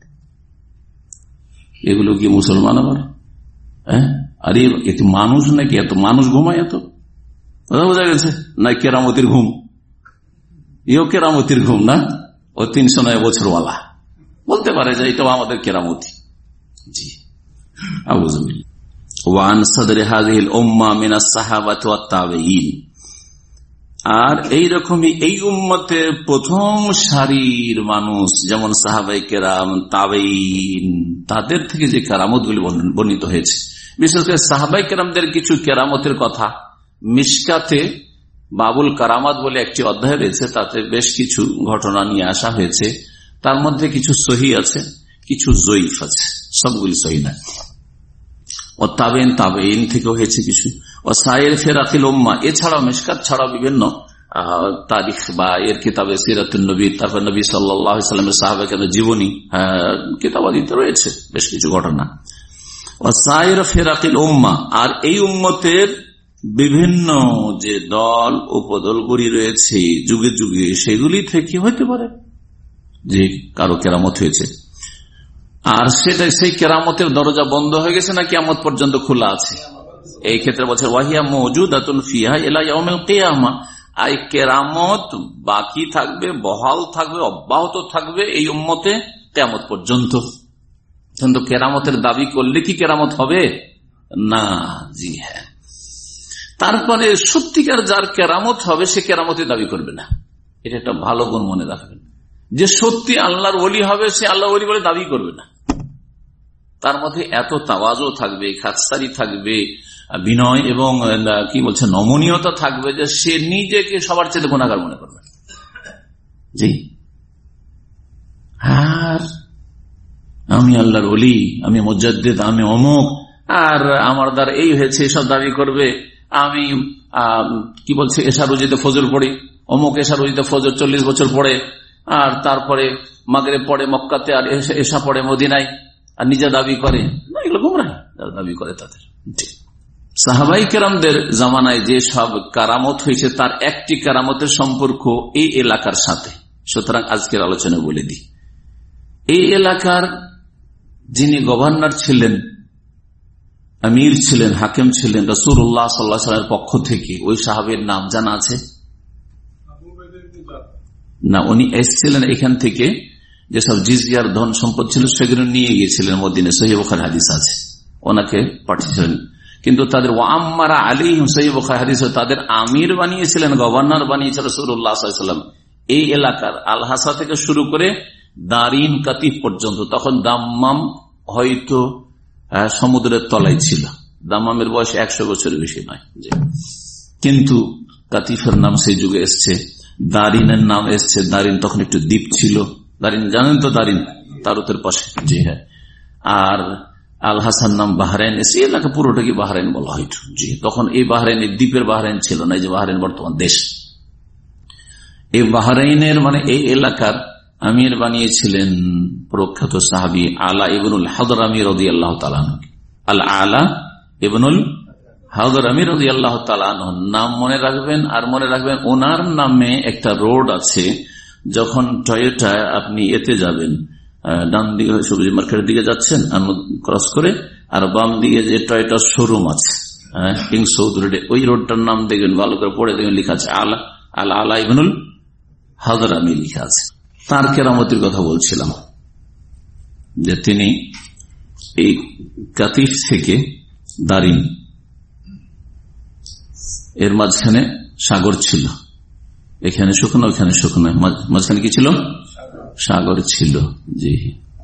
এগুলো কি মুসলমান আবার? হ্যাঁ, আর এত মানুষ নাকি? এত মানুষ ঘুমায় এত, বোঝা গেছে না? কেরামতির ঘুম, ইও কেরামতির ঘুম না, ও তিনশো নয় বছরওয়ালা বলতে পারে যে এটাও আমাদের কেরামতি। জি, আউযুবিল্লাহ। ওয়ান সাদরি হাযিহিল উম্মাহ মিনাস সাহাবাতি ওয়াত তাবেঈন, আর এইরকমই এই উম্মতের প্রথম সারির মানুষ যেমন সাহাবায়ে কেরাম, তাবেঈন, তাদের থেকে যে কেরামতগুলি বর্ণিত হয়েছে, বিশেষ করে সাহাবায়ে কেরামদের কিছু কেরামতের কথা মিশকাতে বাবুল কারামাত বলে একটি অধ্যায় রয়েছে, তাতে বেশ কিছু ঘটনা নিয়ে আসা হয়েছে। তার মধ্যে কিছু সহি আছে, কিছু জয়ীফ আছে, সবগুলি সহি না। ও তাবেইন, তাবেইন থেকে হয়েছে কিছু। ও সায়ের ফিরাকিল উম্মাহ, এছাড়াও মিশকাত ছাড়াও বিভিন্ন তারিখ বা এর কিতাবে সিরাতুন নবী, তারপর নবী সাল্লাল্লাহু আলাইহি ওয়াসাল্লামের সাহাবা কেন জীবনী কিতাবাদিতে রয়েছে বেশ কিছু ঘটনা। ও সায়ের ফিরাকিল উম্মাহ, আর এই উম্মতের বিভিন্ন যে দল উপদলগুলি রয়েছে যুগে যুগে, সেগুলি থেকে হইতে পারে যে কারো কেরামত হয়েছে, আর সেটা সেই কেরামতের দরজা বন্ধ হয়ে গেছে না কিয়ামত পর্যন্ত খোলা আছে। এই ক্ষেত্রে বলছে ওয়াহিয়া মওজুদাতুন ফিহা ইলা ইয়াউমিল কিয়ামাহ, এই কেরামত বাকি থাকবে, বহাল থাকবে, অব্যাহত থাকবে এই উম্মতে কিয়ামত পর্যন্ত। কিন্তু কেরামতের দাবি করলে কি কেরামত হবে না? জি হ্যাঁ। তারপরে সত্যিকার যার কেরামত হবে সে কেরামতের দাবি করবে না, এটা একটা ভালো গুণ মনে রাখবেন। যে সত্যি আল্লাহর ওলি হবে সে আল্লাহর ওলি বলে দাবি করবে না, তার মধ্যে এত তাওয়াজু থাকবে, খাতসারি থাকবে, বিনয় এবং কি বলছে নমনীয়তা থাকবে, যে সে নিজেকে সবার চেয়ে গুনাহগার মনে করবে। জি, আর আমি আল্লাহর ওলি, আমি মুজাদ্দিদ, আমি অমুক, আর আমার দ্বারা এই হয়েছে এসব দাবি করবে। আমি কি বলছে এশা রুজিতে ফজর পড়ি, অমুক এশা রুজিতে ফজর চল্লিশ বছর পড়ে, আর তারপরে মাগরিব পড়ে মক্কাতে, আর এশা পড়ে মদিনায়, আর নিজে দাবি করে। এগুলো গুমরাহি দাবি করে তাদের। সাহাবাই কেরামদের জামানায় যে সব কারামত হয়েছে তার একটি কারামতের সম্পর্ক এই এলাকার সাথে। সুতরাং আজকের আলোচনা বলে দিই, এই এলাকার যিনি গভর্নর ছিলেন, আমির ছিলেন, হাকিম ছিলেন, রাসূলুল্লাহ সাল্লাল্লাহু আলাইহি ওয়াসাল্লামের পক্ষ থেকে, ওই সাহাবীর নাম জানা আছে না? উনি এসেছিলেন এখান থেকে, যেসব জিজিয়ার ধন সম্পদ ছিল সেগুলো নিয়ে গিয়েছিলেন মদিনায়, সহিহ বুখারী হাদিস আছে, ওনাকে পাঠিয়েছিলেন। কিন্তু তাদের ওয়াম্মারা আলাইহিম, সহিহ বুখারী হাদিস, তাদের আমির বানিয়েছিলেন, গভর্নর বানিয়েছিলেন রাসূলুল্লাহ সাল্লাল্লাহু আলাইহি ওয়াসাল্লাম এই এলাকার, আল হাসা থেকে শুরু করে দারিন কাতিফ পর্যন্ত। তখন দাম্মাম হয়তো সমুদ্রের তলায় ছিল, দাম্মামের বয়স একশো বছরের বেশি নয়, কিন্তু কাতিফের নাম সেই যুগে এসছে, দারিনের নাম এসছে। দারিন তখন একটু দ্বীপ ছিল, দারিন জানেন তো, দারিন তারতের পাশে। জি হ্যাঁ। আর আল হাসান নাম বাহরাইন এসে, এলাকা পুরোটাকে বাহরাইন বলা হয়তো। জি, তখন এই বাহরাইনের দ্বীপের বাহরাইন ছিল না, এই যে বাহরাইন বর্তমান দেশ। এই বাহরাইনের মানে এই এলাকার আমির বানিয়েছিলেন প্রখ্যাত সাহাবী আলা ইবনুল হাদরামী রাদিয়াল্লাহু তাআলা আনহু। আল আলা ইবনুল হাদরামী রাদিয়াল্লাহু তাআলা আনহু নাম মনে রাখবেন। আর মনে রাখবেন ওনার নামে একটা রোড আছে, যখন টয়োটা আপনি এতে যাবেন, ডান দিকে সবজি মার্কেটের দিকে যাচ্ছেন ক্রস করে, আর বাম দিকে যে টয়োটা শোরুম আছে কিং সৌদ রোডে, ওই রোডটার নাম দেখবেন, ভালো করে পড়ে দেখবেন লেখা আছে আলা আল আলা ইবনুল হাদরামী লেখা আছে। তার কেরামতির কথা বলছিলাম, যে তিনি এই কাতিফ থেকে দারিন, এর মাঝখানে সাগর ছিল, এখানে শুকনো ওখানে শুকনো, মাঝখানে কি ছিল? সাগর ছিল। জি,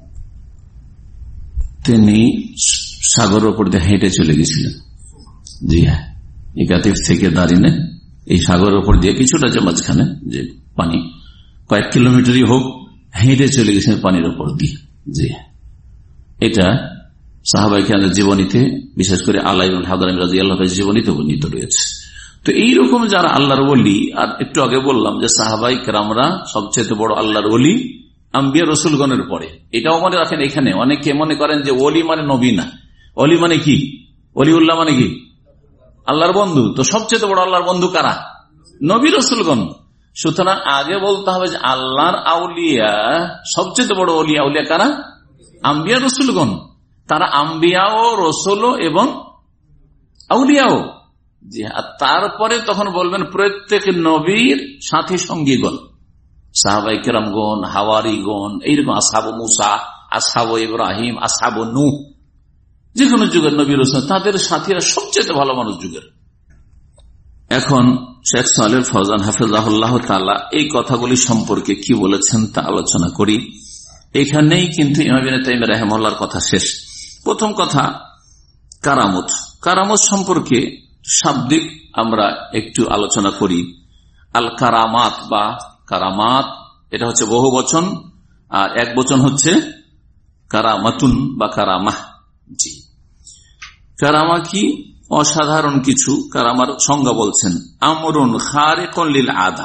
তিনি সাগরের উপর দিয়ে হেঁটে চলে গেছিলেন। জি হ্যাঁ, এই কাতিফ থেকে দারিনে এই সাগরের উপর দিয়ে কিছুটা, যে মাঝখানে যে পানি, কয়েক কিলোমিটারই হোক, হেঁটে চলে গেছেন পানির উপর দিয়ে। জি, এটা সাহাবায়ে কেরামের জীবনীতে, বিশেষ করে আলা ইবনুল হাদরামী রাদিয়াল্লাহু তাআলা জীবনীতে বর্ণিত রয়েছে। তো এইরকম যারা আল্লাহর ওলি, আর একটু আগে বললাম যে সাহাবায়ে কেরামরা সবচেয়ে বড় আল্লাহর ওলি আম্বিয়া রাসূলগণের পরে। এটাও মনে রাখেন, এখানে অনেকে মনে করেন যে ওলি মানে নবী না, ওলি মানে কি, ওলিউল্লাহ মানে কি আল্লাহর বন্ধু। তো সবচেয়ে বড় আল্লাহর বন্ধু কারা? নবী রাসূলগণ। সুতরাং আগে বলতে হবে যে আল্লাহর আউলিয়া, সবচেয়ে বড় ওলিয়া আউলিয়া কারা? আম্বিয়া রাসূলগণ। তারা আম্বিয়াও, রসুলও এবং আউলিয়াও। জি, আর তারপরে তখন বলবেন প্রত্যেক নবীর সাথী সঙ্গীগণ, সাহাবায়ে কেরামগণ, হাওয়ারিগণ, এইরকম আসহাবু মুসা, আসহাবু ইব্রাহিম, আসহাবু নূহ, যে কোনো যুগের নবী রাসূল, তাদের সাথীরা সবচেয়ে ভালো মানুষ যুগের। এখন শেখ সালেহ ফওজান হাফিজাহুল্লাহ তাআলা এই কথাগুলি সম্পর্কে কি বলেছেন তা আলোচনা করি। এখানেই কিন্তু ইমাম ইবনে তাইমিয়া রাহিমাহুল্লাহর কথা শেষ। প্রথম কথা, কারামত। কারামত সম্পর্কে শাব্দিক আমরা একটু আলোচনা করি। আল কারামাত বা কারামাত, এটা হচ্ছে বহু বচন, আর এক বচন হচ্ছে কারামাতুন বা কারামাহ। জি, কারামা কি? অসাধারণ কিছু। কারামার সংজ্ঞা বলছেন, আমরুন খারিকুন লিল আদা,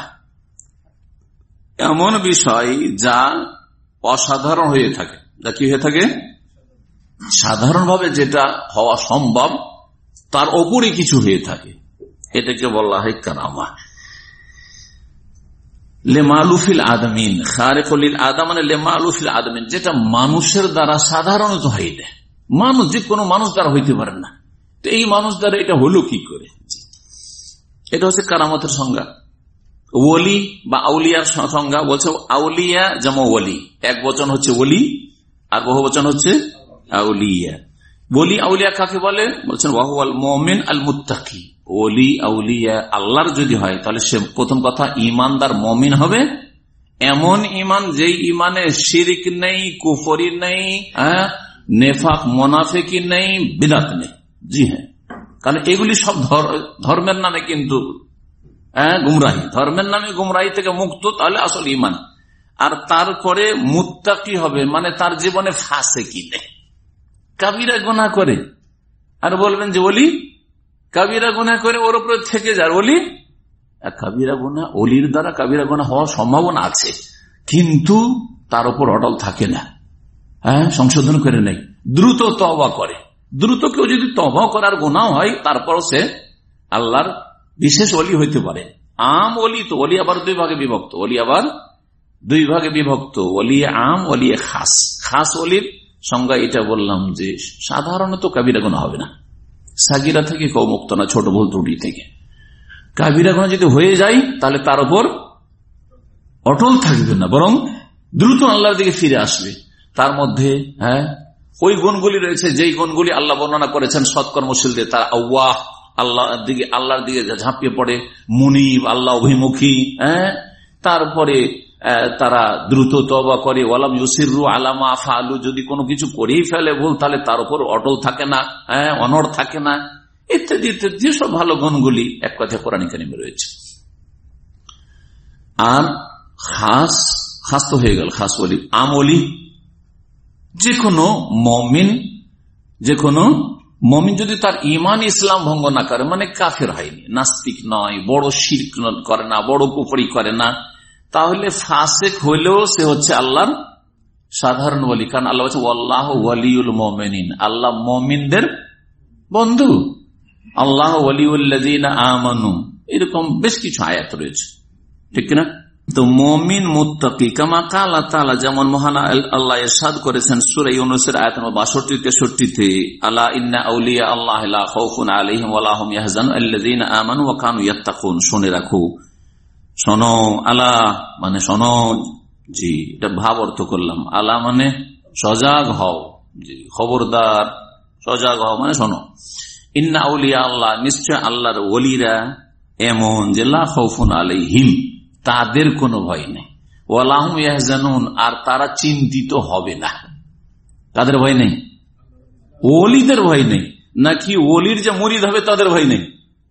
এমন বিষয় যা অসাধারণ হয়ে থাকে। যা কি হয়ে থাকে? সাধারণভাবে যেটা হওয়া সম্ভব তার ওপরে কিছু হয়ে থাকে, এটাকে বলা হয় কারামা। লেমালুফিল আদমিন, খারিকুল আদা মানে লেমালুফিল আদমিন, যেটা মানুষের দ্বারা সাধারণত হয় না, মানুষ যে কোনো মানুষ দ্বারা হইতে পারে না। তো এই মানুষ দ্বারা এটা হলো কি করে? এটা হচ্ছে কারামতের সংজ্ঞা। ওলি বা আউলিয়ার সংজ্ঞা বলছে, আউলিয়া যেমন ওলি, এক বচন হচ্ছে ওলি আর বহু বচন হচ্ছে আউলিয়া। ওলি আউলিয়া কাকে বলে? বলছেন ওয়াহুয়াল মুমিন আল মুত্তাকি। ওলি আউলিয়া আল্লাহর যদি হয় তাহলে সে প্রথম কথা ইমানদার মুমিন হবে, এমন ইমান যেই ইমানে শিরক নেই, কুফরি নেই, নেফাক মুনাফিকি নেই, বিদআত নেই। জি হ্যাঁ, কারণ এগুলি সব ধর্মের নামে কিন্তু গুমরাহি, ধর্মের নামে গুমরাহি থেকে মুক্ত, তাহলে আসল ইমান। আর তারপরে মুত্তাকি হবে, মানে তার জীবনে ফাসেকি নেই, কাবিরা গুনাহ করে আর বলবেন যে ওলি, কাবিরা গুনাহ করে ওর উপরে থেকে যার ওলি। কাবিরা গুনাহ, ওলির দ্বারা কাবিরা গুনাহ হওয়ার সম্ভাবনা আছে, কিন্তু তার উপর অটল থাকে না, হ্যাঁ, সংশোধন করে নেই, দ্রুত তওবা করে। দ্রুত কেউ যদি তওবা করার গুনাহ হয়, তারপর সে আল্লাহর বিশেষ ওলি হইতে পারে। আম ওলি তো, ওলি আবার দুই ভাগে বিভক্ত, ওলি আবার দুই ভাগে বিভক্ত, ওলি আম, ওলি খাস। খাস ওলির সংজ্ঞা এটা বললাম যে সাধারণত কাবিরা গুনাহ হবে না, সাগিরা থেকে কেউ মুক্ত না, ছোট ভুল ত্রুটি থেকে। কাবিরা গুনাহ যদি হয়ে যায় তাহলে তার উপর অটল থাকবে না, বরং দ্রুত আল্লাহর দিকে ফিরে আসবে। তার মধ্যে হ্যাঁ ওই গুণগুলি রয়েছে যেই গুণগুলি আল্লাহ বর্ণনা করেছেন সৎকর্মশীলদের, তার আল্লাহ আল্লাহর দিকে আল্লাহর দিকে ঝাঁপিয়ে পড়ে, মুনিব, আল্লাহ অভিমুখী, হ্যাঁ, তারপরে তারা দ্রুত তওবা করে, ওয়ালাম ইউসিররু আলা মা ফাআলু, যদি কোনো কিছু করেই ফেলে ভুল তাহলে তার উপর অটল থাকে না, হ্যাঁ, অনড় থাকে না, ইত্যাদি ইত্যাদি যেসব ভালো গুণগুলি এক কথা কোরআন কারিমে রয়েছে। আর খাস, খাস তো হয়ে গেল খাস ওলি। আম ওলি যে কোনো মমিন, যে কোনো মমিন যদি তার ইমান ইসলাম ভঙ্গ না করে, মানে কাফের হয়নি, নাস্তিক নয়, বড় শিরক করে না, বড় কুফরি করে না, তাহলে ফাসেক হইলেও সে হচ্ছে আল্লাহর সাধারণ ওলি। কারণ আল্লাহ বলছে আল্লাহ ওয়ালিউল মুমিনিন, আল্লাহ মুমিনদের বন্ধু, আল্লাহ ওয়ালিউল্লাযিনা আমানু, এরকম বেশ কিছু আয়াত রয়েছে, ঠিক না? তো মুমিন মুত্তাকি কামা কালা তাআলা, যেমন মহান আল্লাহ ইরশাদ করেছেন সূরা ইউনূসের আয়াত নম্বর বাষট্টি তেষট্টি তে, আলা ইন্না আউলিয়া আল্লাহি লা খাউফুন আলাইহিম ওয়া লা হুম ইয়াহজানুন আল্লাযীনা আমানু ওয়া কানু ইয়াত্তাকুন। শুনে রাখো, শোনো, আলা মানে শোনো, জি, এটা ভাব অর্থ করলাম। আলা মানে সজাগ হও, জি, খবরদার, সজাগ হও মানে শোনো। ইন্না আউলিয়া আল্লাহ, নিশ্চয় আল্লাহর ওলিরা এমন যে লা খাউফুন আলাইহিম, তাদের কোনো ভয় নেই, ওয়া লা হুম ইয়াহজানুন, আর তারা চিন্তিত হবে না। তাদের ভয় নেই, ওলিদের ভয় নেই, নাকি ওলির যে মুরিদ হবে তাদের ভয় নেই?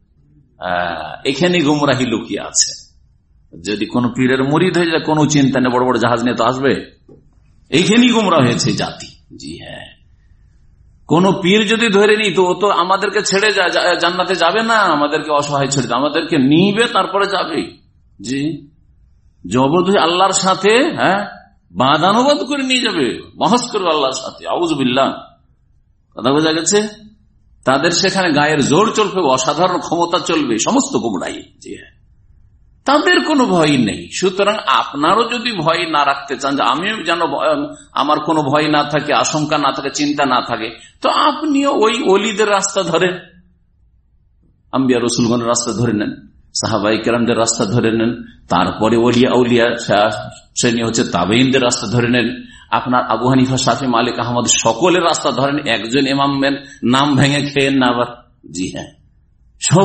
এখানে গুমরাহি লুকিয়ে আছে। যদি কোন পীরের মুরিদ হয়ে যায়, কোনো চিন্তা নেই, বড় বড় জাহাজ নিয়ে তো আসবে, এইখানেই গুমরা হয়েছে জাতি। জি হ্যাঁ, কোন পীর যদি ধরে নি তো ও তো আমাদেরকে ছেড়ে জান্নাতে যাবে না, আমাদেরকে অসহায় ছেড়ে, আমাদেরকে নিবে তারপরে যাবে। জি, জবরদস্তি আল্লাহর সাথে হ্যাঁ বাদানুবাদ করে নিয়ে যাবে, বহস করবে আল্লাহর সাথে, আউযু বিল্লাহ। কথা বোঝা গেছে? তাদের সেখানে গায়ের জোর চলবে, অসাধারণ ক্ষমতা চলবে, সমস্ত গুমরাহি। জি হ্যাঁ, তাদের কোনো ভয় নেই। সুতরাং আপনারও যদি ভয় না রাখতে চান, যে আমিও যেন আমার কোনো ভয় না থাকে, আশঙ্কা না থাকে, চিন্তা না থাকে, তো আপনিও ওই ওলিদের রাস্তা ধরেন, আম্বিয়া রসুলগণের রাস্তা ধরে নেন, সাহাবাই কেরামদের রাস্তা ধরে নেন, তারপরে ওলিয়া আউলিয়া শ্রেণী হচ্ছে তাবেঈনদের রাস্তা ধরে নেন। আপনার আবু হানিফা, শাফি, মালিক, আহমদ সকলের রাস্তা ধরেন, একজন ইমামের নাম ভেঙে খেয়েন না আবার। জি হ্যাঁ, সব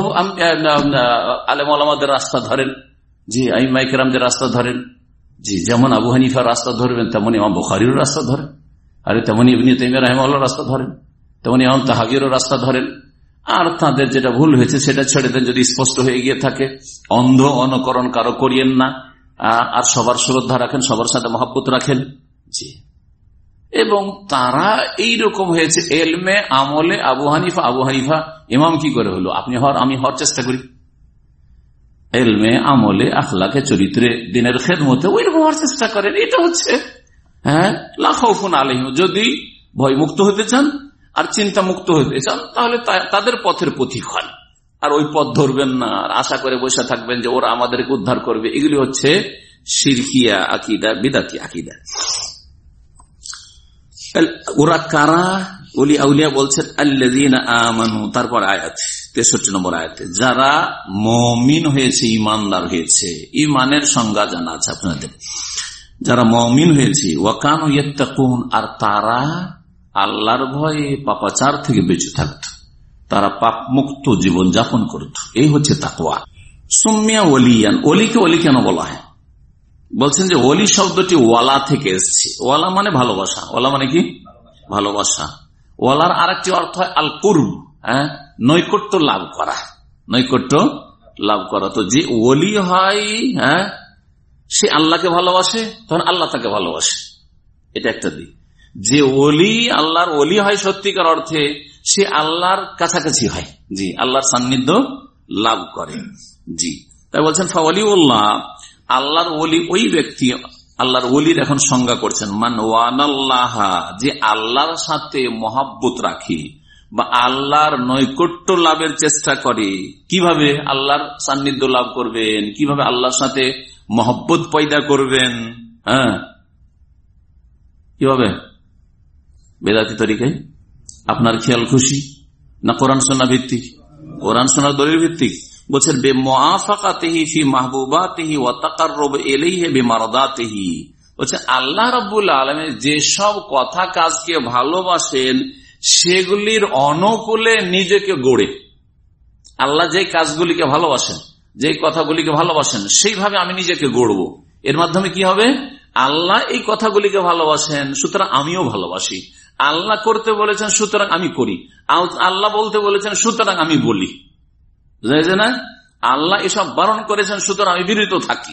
আলেম ওলামাদের রাস্তা ধরেন, জি, আইম্মায়ে কেরামদের রাস্তা ধরেন। জি, যেমন আবু হানিফার রাস্তা ধরবেন, তেমন ইমাম বুখারীর রাস্তা ধরেন, আরে তেমন ইবনে তাইমিয়া রাহিমাহুল্লাহর রাস্তা ধরেন, তেমন ইমাম তাহাবীর রাস্তা ধরেন। আর তাদের যেটা ভুল হয়েছে সেটা ছেড়ে দেন, যদি স্পষ্ট হয়ে গিয়ে থাকে। অন্ধ অনুকরণ কারো করিয়েন না, আর সবার শ্রদ্ধা রাখেন, সবার সাথে মহব্বত রাখেন। জি, এবং তারা এইরকম হয়েছে এলমে আমলে আবু হানিফা। আবু হানিফা ইমাম কি করে হলো? আপনি হর, আমি হর চেষ্টা করি। এলমে আমলে আখলাকে চরিত্রে দিনের খেদমতে ওইরকম হওয়ার চেষ্টা করেন। এটা হচ্ছে হ্যাঁ লা খাউফুন আলাইহিম। যদি ভয় মুক্ত হতে চান আর চিন্তা মুক্ত হতে চান, তাহলে তাদের পথের পথিক হন, আর ওই পথ ধরবেন না, আর আশা করে বসে থাকবেন যে ওরা আমাদেরকে উদ্ধার করবে। এগুলি হচ্ছে শিরকিয়া আকীদা, বিদআতি আকীদা। ওরা কারা? ওলি আউলিয়া বলছেন আল্লাযীনা আমানু। তারপর আয়াত তেষট্টি নম্বর আয়াতে, যারা মুমিন হয়েছে, ইমানদার হয়েছে। ইমানের সংজ্ঞা জানা আছে আপনাদের। যারা মুমিন হয়েছে, ওয়া কানু ইয়াত্তাকুন, আর তারা আল্লাহর ভয়ে পাপাচার থেকে বেঁচে থাকত, তারা পাপ মুক্ত জীবন যাপন করত। এই হচ্ছে তাকওয়া। সুম্মিয়া ওলিয়ান, ওলিকে ওলি কেন বলা হয়? বলছেন যে ওলি শব্দটি ওয়ালা থেকে এসেছে। ওয়ালা মানে ভালোবাসা। ওয়ালা মানে কি? ভালোবাসা। ওয়ালার আরেকটি অর্থ হয় আল কুরব, হ্যাঁ, নৈকট্য লাভ করা, নৈকট্য লাভ করা। তো যে ওলি হয়, হ্যাঁ, সে আল্লাহকে ভালোবাসে, তখন আল্লাহ তাকে ভালোবাসে, এটা একটা দিক। যে ওলি আল্লাহর ওলি হয় সত্যিকার অর্থে, সে আল্লাহর কাছাকাছি হয়, জি, আল্লাহর সান্নিধ্য লাভ করে, জি। তাই বলছেন ফাওয়ালিউল্লাহ, আল্লাহর ওলি ওই ব্যক্তি, আল্লাহর ওলির এখন সংজ্ঞা করছেন, মান ওয়ানাল্লাহ, যে আল্লাহর সাথে মহাব্বত রাখে বা আল্লাহর নৈকট্য লাভের চেষ্টা করে। কিভাবে আল্লাহর সান্নিধ্য লাভ করবেন, কিভাবে আল্লাহর সাথে মহব্বত পয়দা করবেন, হ্যাঁ, কিভাবে? বেদাতি তরিকায়, আপনার খেয়াল খুশি না কোরআন সুন্নাহ ভিত্তিক? কোরআন সুন্নাহ দলিল ভিত্তিক। বলছেন বে মুআফাকাতিহি ফি মাহবুবাতিহি ওয়া তাকাররুব ইলাইহি বিমারদাতিহি। বলছে আল্লাহ রাব্বুল আলামিন যে সব কথা কাজকে ভালোবাসেন সেগুলির অনুকূলে নিজেকে গড়ে, আল্লাহ যে কাজগুলিকে ভালোবাসেন, যে কথাগুলিকে ভালোবাসেন, সেইভাবে আমি নিজেকে গড়ব। এর মাধ্যমে কি হবে? আল্লাহ এই কথাগুলিকে ভালোবাসেন, সুতরাং আমিও ভালোবাসি। আল্লাহ করতে বলেছেন, সুতরাং আমি করি। আল্লাহ বলতে বলেছেন, সুতরাং আমি বলি। বুঝা যায় না? আল্লাহ এসব বারণ করেছেন, সুতরাং আমি বিরত থাকি।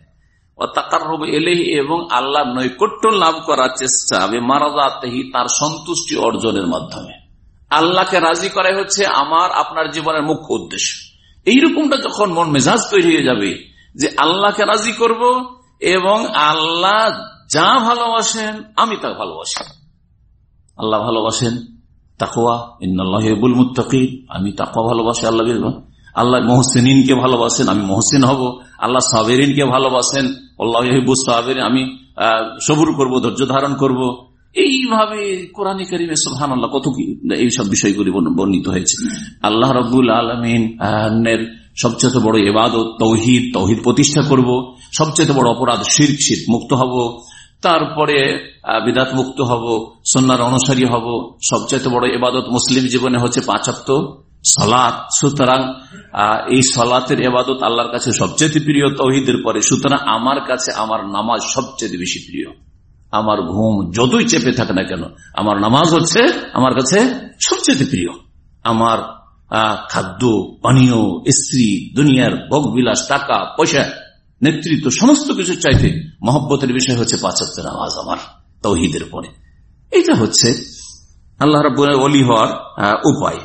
এবং আল্লাহ নৈকট্য লাভ করার চেষ্টা, মারাদাতিহি, তার সন্তুষ্টি অর্জনের মাধ্যমে। আল্লাহকে রাজি করাই হচ্ছে আমার আপনার জীবনের মুখ্য উদ্দেশ্য। এইরকমটা যখন মন মেজাজ তৈরি হয়ে যাবে যে আল্লাহকে রাজি করব এবং আল্লাহ যা ভালোবাসেন আমি তা ভালোবাসি। আল্লাহ ভালোবাসেন তাকওয়া, ইন্নাল্লাহা ইউহিব্বুল মুত্তাকিন, আমি তাকওয়া ভালোবাসি। আল্লাহ আল্লাহ মুহসিনিনকে ভালোবাসেন, আমি মুহসিন হব। আল্লাহ সাবিরিনকে ভালোবাসেন, আল্লাহু ইউহিব্বুস সাবিরিন, আমি সবুর করব, ধৈর্য ধারণ করব। এইভাবে কোরআনে কারিমে সুবহানাল্লাহ কত কি এইসব বিষয়গুলি বর্ণিত হয়েছে। আল্লাহ রাব্বুল আলামিনের সবচেয়ে বড় ইবাদত তাওহীদ, তাওহীদ প্রতিষ্ঠা করব। সবচেয়ে বড় অপরাধ শিরক, শিরক মুক্ত হব। তারপরে বিদআত মুক্ত হব, সুন্নাহর অনুসারী হব। সবচেয়ে বড় ইবাদত মুসলিম জীবনে হচ্ছে পাঁচ ওয়াক্ত সালাত। সুতরাং এই সালাতের ইবাদত আল্লাহর কাছে সবচেয়ে প্রিয় তাওহীদের পরে। সুতরাং আমার কাছে আমার নামাজ সবচেয়ে বেশি প্রিয়। আমার ঘুম যতই চেপে থাকে না কেন, আমার নামাজ হচ্ছে আমার কাছে সবচেয়ে প্রিয়। আমার খাদ্য, পানীয়, স্ত্রী, দুনিয়ার ভোগ বিলাস, টাকা পয়সা, নেতৃত্ব, সমস্ত কিছু চাইতে মহব্বতের বিষয় হচ্ছে পাঁচ ওয়াক্ত নামাজ আমার তাওহীদের পরে। এটা হচ্ছে আল্লাহ রাব্বুল ওলি হওয়ার উপায়।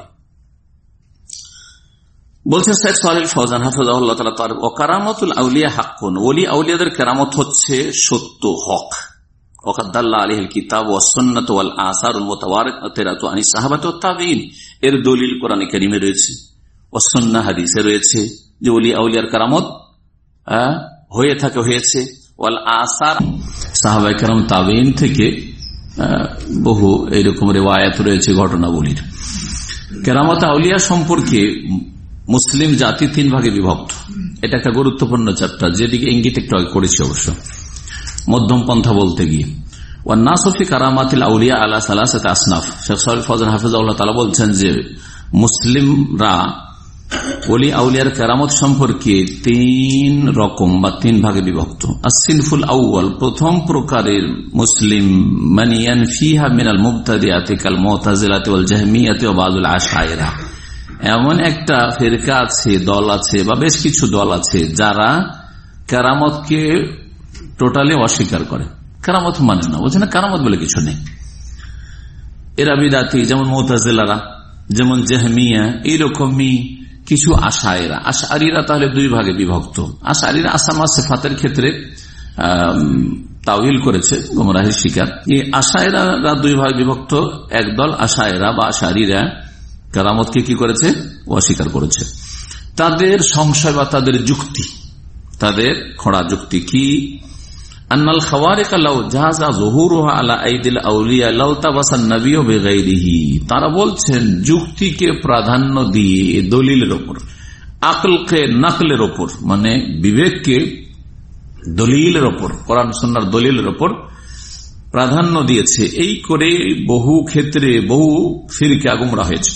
বলছেন শেখ সালেহ ফওজান হাফিজাহুল্লাহ তাআলা, তার ওয়াকারামাতুল আউলিয়া হাক্কুন, ওলি আউলিয়াদের কেরামত হচ্ছে সত্য, হক। ওয়াকাদ দাল্লা আলাইহিল কিতাব ওয়াস সুন্নাত ওয়াল আসারুল মুতাওয়াতিরাতু আনিস সাহাবাতি ওয়াত তাবিঈন। এর দলিল কোরআনে কারীমে রয়েছে, ওয়াস সুন্নাহ হাদিসে রয়েছে যে ওলি আউলিয়ার কেরামত হয়ে থাকে, হয়েছে। ওয়াল আসার, সাহাবায়ে কেরাম, তাবিঈন থেকে বহু এইরকম রিওয়ায়াত রয়েছে ঘটনাবলীর। কেরামত আউলিয়া সম্পর্কে মুসলিম জাতি তিন ভাগে বিভক্ত। এটা একটা গুরুত্বপূর্ণ চ্যাপ্টার, যেদিকে ইঙ্গিত একটু আগে করেছি অবশ্য মধ্যম পন্থা বলতে গিয়ে। ওয়ান্নাসু ফি কারামাতিল আউলিয়া আলা সালাসাতি আসনাফ। শেখ সালেহ ফওজান হাফিজাহুল্লাহ তাআলা বলছেন যে মুসলিমরা ওলি আউলিয়ার কেরামত সম্পর্কে তিন রকম বা তিন ভাগে বিভক্ত। আসিনফুল আউয়াল, প্রথম প্রকারের মুসলিম, মান ইয়ানফিহা মিনাল মুবতাদিআতি কাল মুতাজিলাতি ওয়াল জাহমিয়াতি ওয়া বাযুল আশআইরা। এমন একটা ফিরকা আছে, দল আছে বা বেশ কিছু দল আছে যারা কেরামতকে টোটালি অস্বীকার করে, কেরামত মানে না, বলছে না কেরামত বলে কিছু নেই। এরা বিদাতি, যেমন মুতাজিলারা, যেমন জাহমিয়া, এইরকমই কিছু আশায়েরা। আশআরীরা তাহলে দুই ভাগে বিভক্ত। আশআরীরা আসমা সিফাতের ক্ষেত্রে তাওয়িল করেছে, গোমরাহির শিকার। এই আশায়েরারা দুই ভাগে বিভক্ত। একদল আশায়েরা বা আশআরীরা কেরামতকে কি করেছে? অস্বীকার করেছে। তাদের সংশয় বা তাদের যুক্তি, তাদের খোঁড়া যুক্তি কি? আন্নাল খাওয়ারিকা লাউ জাযা যুহুরুহা আলা আইদিল আউলিয়া লাউ তাবাসান নবিয়্যু বিগাইরিহি। তারা বলছেন যুক্তিকে প্রাধান্য দিয়ে দলিলের উপর, আকলকে নাকলের উপর, মানে বিবেককে দলিলের উপর, কোরআন সুন্নাহর দলিলের উপর প্রাধান্য দিয়েছে। এই করে বহু ক্ষেত্রে বহু ফিরকা গুমরাহ হয়েছে।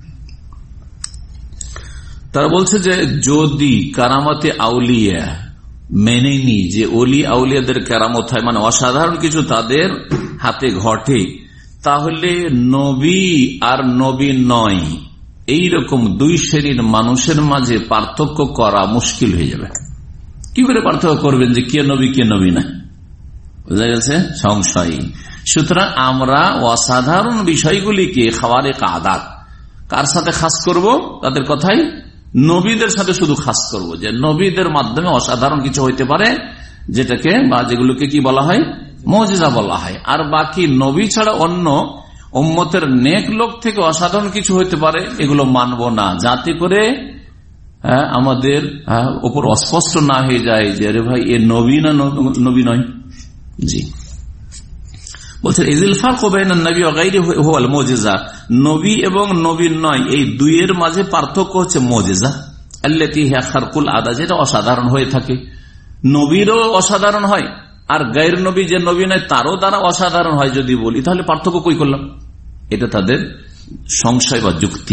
তারা বলছে যে যদি কারামতে আউলিয়া মেনে নি, যে ওলি আউলিয়াদের কেরামত হয়, মানে অসাধারণ কিছু তাদের হাতে ঘটে, তাহলে নবী আর নবী নয় এইরকম দুই শ্রেণীর মানুষের মাঝে পার্থক্য করা মুশকিল হয়ে যাবে। কি করে পার্থক্য করবেন যে কে নবী কে নবী না? বোঝা গেছে, সংশয়। সুতরাং আমরা অসাধারণ বিষয়গুলিকে খাওয়ারিক আদাত কার সাথে খাস করব? তাদের কথাই নবীদের সাথে শুধু খাস করব, যে নবীদের মাধ্যমে অসাধারণ কিছু হইতে পারে, যেটাকে বা যেগুলোকে কি বলা হয়, মুজিজা বলা হয়। আর বাকি নবী ছাড়া অন্য উম্মতের নেক লোক থেকে অসাধারণ কিছু হইতে পারে, এগুলো মানব না, যাতে করে আমাদের উপর অস্পষ্ট না হয়ে যায় যে আরে ভাই এ নবী না নবী নয়। জি বলছেন ইজিল ফারক বাইনান নবী ওয়া গায়রিহি হুয়াল মুজিজা, নবী এবং নবী নয় এই দুইয়ের মাঝে পার্থক্য হচ্ছে মুজিজা আল্লাতী হিয়া খারকুল আদা, যেটা অসাধারণ হয়ে থাকে। নবীরও অসাধারণ হয় আর গায়র নবী যে নবী নয় তারও দ্বারা অসাধারণ হয় যদি বলি, তাহলে পার্থক্য কই করলাম? এটা তাদের সংশয় বা যুক্তি।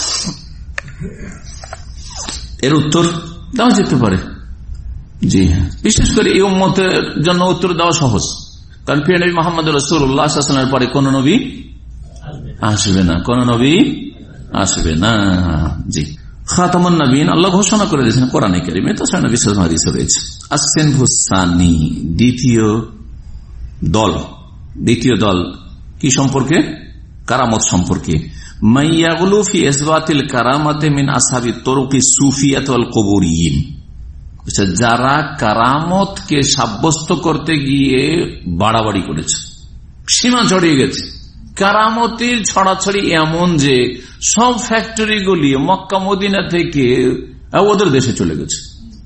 এর উত্তর দেওয়া যেতে পারে। জি হ্যাঁ, বিশেষ করে এই উম্মতের জন্য উত্তর দেওয়া সহজ, কারণ প্রিয় নবী মুহাম্মদ রাসূলুল্লাহ সাল্লাল্লাহু আলাইহি ওয়াসাল্লামের পরে কোন নবী আসবে না, কোন নবী আসবে না। জি খাতামুন নবীন আল্লাহ ঘোষণা করে দিয়েছেন কোরআনে কারীমে, তো সনদ বিশুদ্ধ হাদিসে রয়েছে। as-sinfus sani, দ্বিতীয় দল, দ্বিতীয় দল কি সম্পর্কে? কারামত সম্পর্কে। মাইয়াগুলু ফি ইসবাতিল কারামাতি মিন আসহাবি তুরুকি সুফিয়াত ওয়াল কুবুরিয়িন, যারা কারামতকে সাব্যস্ত করতে গিয়ে বাড়াবাড়ি করেছে, সীমা ছড়িয়ে গেছে। কারামতির ছড়াছড়ি এমন যে সব ফ্যাক্টরি গুলি মক্কা মদিনা থেকে ওদের দেশে চলে গেছে।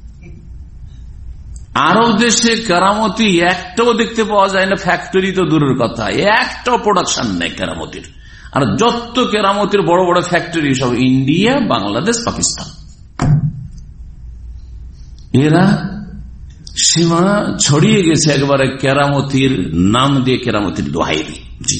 আরব দেশে কারামতি একটাও দেখতে পাওয়া যায় না, ফ্যাক্টরি তো দূরের কথা, একটাও প্রোডাকশন নেই কেরামতির। আর যত কেরামতির বড় বড় ফ্যাক্টরি সব ইন্ডিয়া, বাংলাদেশ, পাকিস্তান। এরা সীমা ছড়িয়ে গেছে একবারে কেরামতির নাম দিয়ে, কেরামতির দোহাই দিয়ে। জি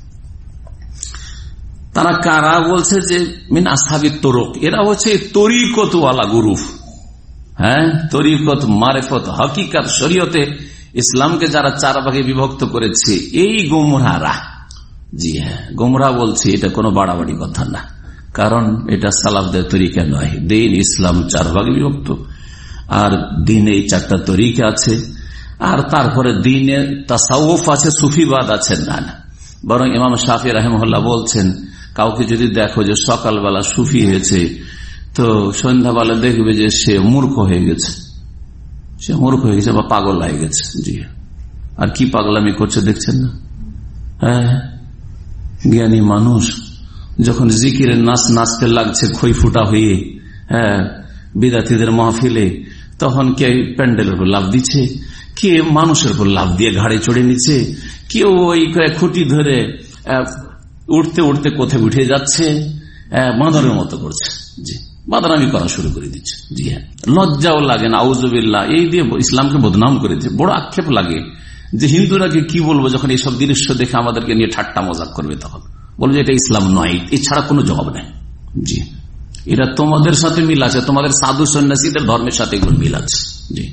তারা কারা? বলছে যে মিন আসহাবি তুরুক, এরা হচ্ছে তরিকতওয়ালা গ্রুপ। হ্যাঁ, তরিকত, মারিফত, হাকিকাত, শরীয়তে ইসলামকে যারা চার ভাগে বিভক্ত করেছে এই গুমরাহরা। জি হ্যাঁ, গুমরাহ বলছে, এটা কোনো বাড়াবাড়ি কথা না, কারণ এটা সালাফদের তরিকা নয়। দিন ইসলাম চার ভাগে বিভক্ত, আর দিনে এই চারটা তরিকা আছে, আর তারপরে দিনে তাসাউফ আছে, সুফিবাদ আছে। না না, বরং ইমাম শাফি রাহিমাহুল্লাহ বলছেন, কাউকে যদি দেখো যে সকালবেলা সুফি হয়েছে, তো সন্ধ্যাবেলা দেখবে যে সে মূর্খ হয়ে গেছে, সে মূর্খ হয়ে গেছে বা পাগল হয়ে গেছে। জি, আর কি পাগলামি করছে দেখছেন না? হ্যাঁ, জ্ঞানী মানুষ যখন জিকিরের নাচ নাচতে লাগছে খই ফুটা হয়ে, হ্যাঁ, বিদাতিদের মাহফিলে, তখন কে প্যান্ডেলের উপর লাভ দিচ্ছে, কে মানুষের উপর লাভ দিয়ে ঘাড়ে চড়ে নিচ্ছে, কেউ ওই খুঁটি ধরে উঠতে উঠতে কোথায় উঠে যাচ্ছে, বাঁদরের মতো করছে। জি, বাঁদরামি করা শুরু করে দিচ্ছে। জি হ্যাঁ, লজ্জাও লাগে না, আউযুবিল্লাহ, এই দিয়ে ইসলামকে বদনাম করেছে। বড় আক্ষেপ লাগে যে হিন্দুরাকে কি বলবো যখন এইসব দৃশ্য দেখে আমাদেরকে নিয়ে ঠাট্টা মজাক করবে, তখন বলবে এটা ইসলাম নয়, এছাড়া কোনো জবাব নেই। জি, এরা তোমাদের সাথে মিল আছে, তোমাদের সাধু সন্ন্যাসীদের ধর্মের সাথে এগুলো মিল আছে। জি,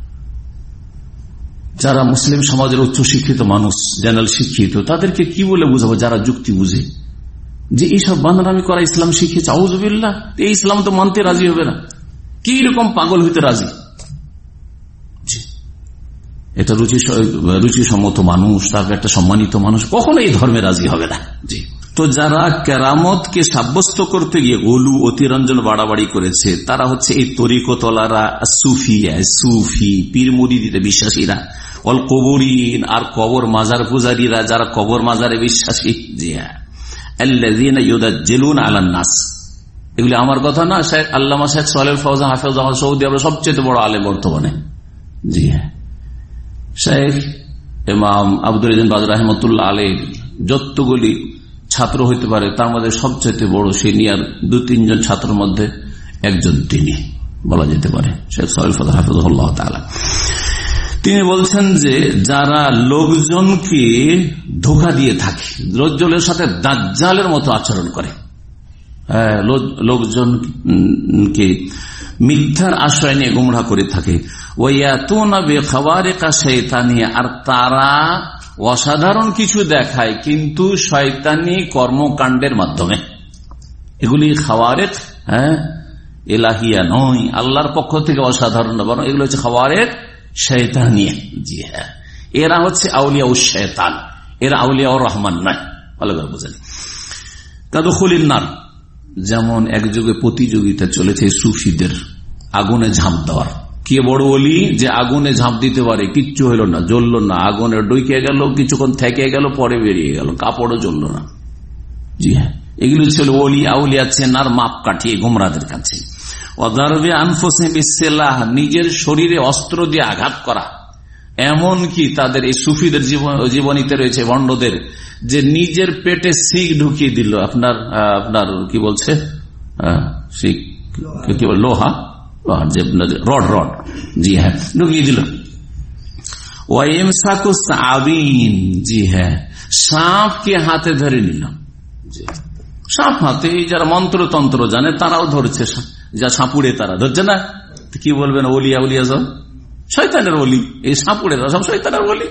যারা মুসলিম সমাজের উচ্চ শিক্ষিত মানুষ, জেনারেল শিক্ষিত, তাদেরকে কি বলে বুঝাবো যারা যুক্তি বুঝে যে এইসব বান্দরামি করা ইসলাম শিখেছে? আউযুবিল্লাহ, এই ইসলাম তো মানতে রাজি হবে না, কি রকম পাগল হইতে রাজি? এটা রুচি রুচি সম্মত মানুষ, তারপর একটা সম্মানিত মানুষ কখনো এই ধর্মে রাজি হবে না। জি, তো যারা কেরামতকে সাব্যস্ত করতে গিয়ে গলু অতিরঞ্জন বাড়াবাড়ি করেছে, তারা হচ্ছে এই তরিকতলারা, সুফি, সুফি পীর মুরিদিতে বিশ্বাসীরা, অল কবরিন, আর কবর মাজার পূজারীরা, যারা কবর মাজারে বিশ্বাসী। জি হ্যাঁ, আল্লাযীনা ইউদাজ্জিলুনা আলান নাস, এগুলি আমার কথা না, Sheikh Allama Sheikh Saleh Fawzan হাফেজাহুল্লাহ সৌদি আরবের সবচেয়ে বড় আলেম বর্তমানে। জি হ্যাঁ, শেখ ইমাম আব্দুল ইজিন বাজ রাহমাতুল্লাহ আলাইহি যতগুলি ছাত্র হইতে পারে তার মধ্যে সবচেয়ে বড় সিনিয়র দু তিনজন ছাত্রের মধ্যে একজন তিনি বলা যেতে পারে, শেখ সালেহ ফওজান হাফেজাহুল্লাহ তাআলা। তিনি বলছেন যে যারা লোকজনকে ধোঁকা দিয়ে থাকে, লোকজনের সাথে দাজ্জালের মতো আচরণ করে, লোকজনকে মিথ্যার আশ্রয় নিয়ে গুমরাহ করে থাকে, আর তারা অসাধারণ কিছু দেখায় কিন্তু শয়তানি কর্মকাণ্ডের মাধ্যমে। এগুলি খাওয়ারেক, হ্যাঁ, এলাহিয়া নয়, আল্লাহর পক্ষ থেকে অসাধারণ, বরং এগুলো হচ্ছে খাওয়ারেক শয়তানিয়া। জি হ্যাঁ, এরা হচ্ছে আউলিয়া ও শয়তান, এরা আউলিয়া ও রহমান নয়। ভালো করে বুঝেন। কাদখুলিন নার, যেমন এক যুগে প্রতিযোগিতা চলেছে সুফিদের আগুনে ঝাঁপ দেওয়ার। কে বড় ওলি যে আগুনে ঝাঁপ দিতে পারে, কিচ্ছু হলো না, জ্বলল না, আগুনে ডুইকে গেল, কিছুক্ষণ থেকে গেল, পরে বেরিয়ে গেল, কাপড়ও জ্বলল না। জি হ্যাঁ, এগুলো ছিল ওলি আউলিয়া চেনার মাপ কাঠিয়ে গোমরাদের কাছে। ওয়াদারবে আনফুসিহিম বিসসালাহ, নিজের শরীরে অস্ত্র দিয়ে আঘাত করা। এমন কি তাদের এই সুফিদের জীবনীতে রয়েছে ভণ্ডদের, যে নিজের পেটে শিক ঢুকিয়ে দিল, আপনার আপনার কি বলছে শিক, কি বল, লোহা, যে রড রড জি হ্যাঁ, ঢুকিয়ে দিল। ওয়াইমসাকুস আবিন, জি হ্যাঁ, সাপকে হাতে ধরে নিল। সাপ হাতে, যারা মন্ত্রতন্ত্র জানে তারাও ধরছে, যা সাপুড়ে তারা ধরছে না। কি বলবেন, ওলিয়া উলিয়া সব শয়তানের বলি, এই সাপুড়েরা সব শয়তানের বলি।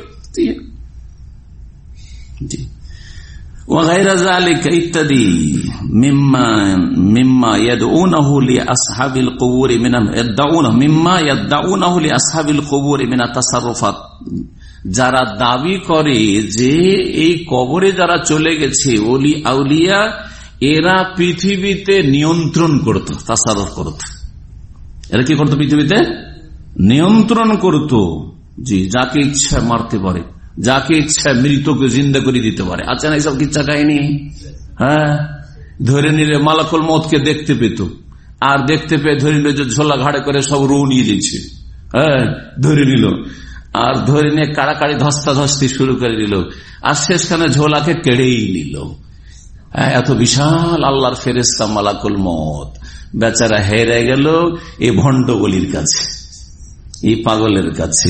ইত্যাদি মিম্মা মিম্মা ইয়াদউনাহু লিআসহাবিল কুবুর মিনা ইয়াদউনা মিম্মা ইয়াদউনাহু লিআসহাবিল কুবুর মিনা তাসাররুফাত, যারা দাবি করে যে এই কবরে যারা চলে গেছে ওলি আউলিয়া, এরা পৃথিবীতে নিয়ন্ত্রণ করত, তাসাররুফ করত। এরা কি করতো? পৃথিবীতে নিয়ন্ত্রণ করত। জি, যাকে ইচ্ছা মারতে পারে, যাকে ইচ্ছা মৃতকে জিন্দা করে দিতে পারে। আচ্ছা না, এইসব কিচ্ছা কাহিনী? হ্যাঁ, ধরে নিলে মালাকুল মউতকে দেখতে পেত, আর দেখতে পেয়ে ধরে নিল যে ঝোলা ঘাড়ে করে সব রু নিয়ে দিচ্ছে। হ্যাঁ, ধরে নিল, আর ধরে নিয়ে কাড়াকাড়ি ধস্তাধস্তি শুরু করে দিল, আর শেষখানে ঝোলাকে কেড়েই নিল। এত বিশাল আল্লাহর ফেরেশতা মালাকুল মউত বেচারা হেরে গেল এই ভণ্ড বলির কাছে, এই পাগলের কাছে,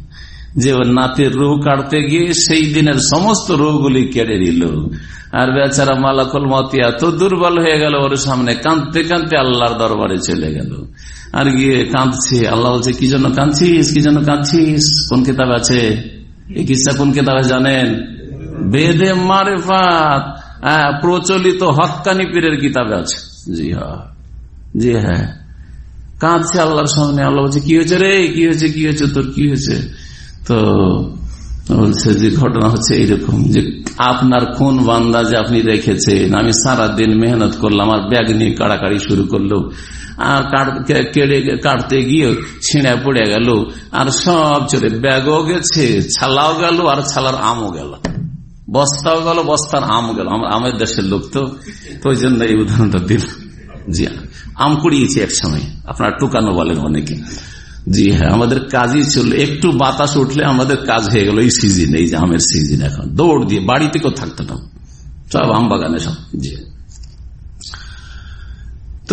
যে ওর নাতির রূহ কাটতে গিয়ে সেই দিনের সমস্ত রূহগুলি কেড়ে নিল। আর বেচারা মালাকুল মউত এত দুর্বল হয়ে গেল, ওর সামনে কাঁদতে কাঁদতে আল্লাহর দরবারে চলে গেল। আর গিয়ে কাঁদছে, আল্লাহ বলছে, কি জন্য কাঁদছিস, কি জন্য কাঁদছিস? কোন কিতাব আছে এই কিসা? কোন কিতাবে জানেন? বেদে মারেফাত, প্রচলিত হক্কানি পীরের কিতাবে আছে। জি হ্যাঁ, জি হ্যাঁ, কাঁদছে আল্লাহর সামনে। আল্লাহ বলছে, কি হয়েছে রে, কি হয়েছে, কি হয়েছে তোর, কি হয়েছে? তো বলছে যে ঘটনা হচ্ছে এইরকম, যে আপনার কোন বান্দা যে আপনি রেখেছেন, আমি সারা দিন মেহনত করলাম, আর ব্যাগ নিয়ে কাড়াকাড়ি শুরু করলো, আর কেড়ে কাটতে গিয়ে ছিঁড়ে পড়ে গেল, আর সব চলে, ব্যাগও গেছে, ছালাও গেল, আর ছালার আমও গেল, বস্তাও গেল, বস্তার আম গেল। আমাদের দেশের লোক তো, ওই জন্য এই উদাহরণটা দিল। জি, আম কুড়িয়েছি এক সময়, আপনার টুকানো বলেন অনেকে। জি হ্যাঁ, আমাদের কাজই ছিল, একটু বাতাস উঠলে আমাদের কাজ হয়ে গেল। এই সিজন, এই যে আমের সিজন, এখন দৌড় দিয়ে বাড়িতে কেউ থাকতো না, সব আম বাগানে সব। জি, তো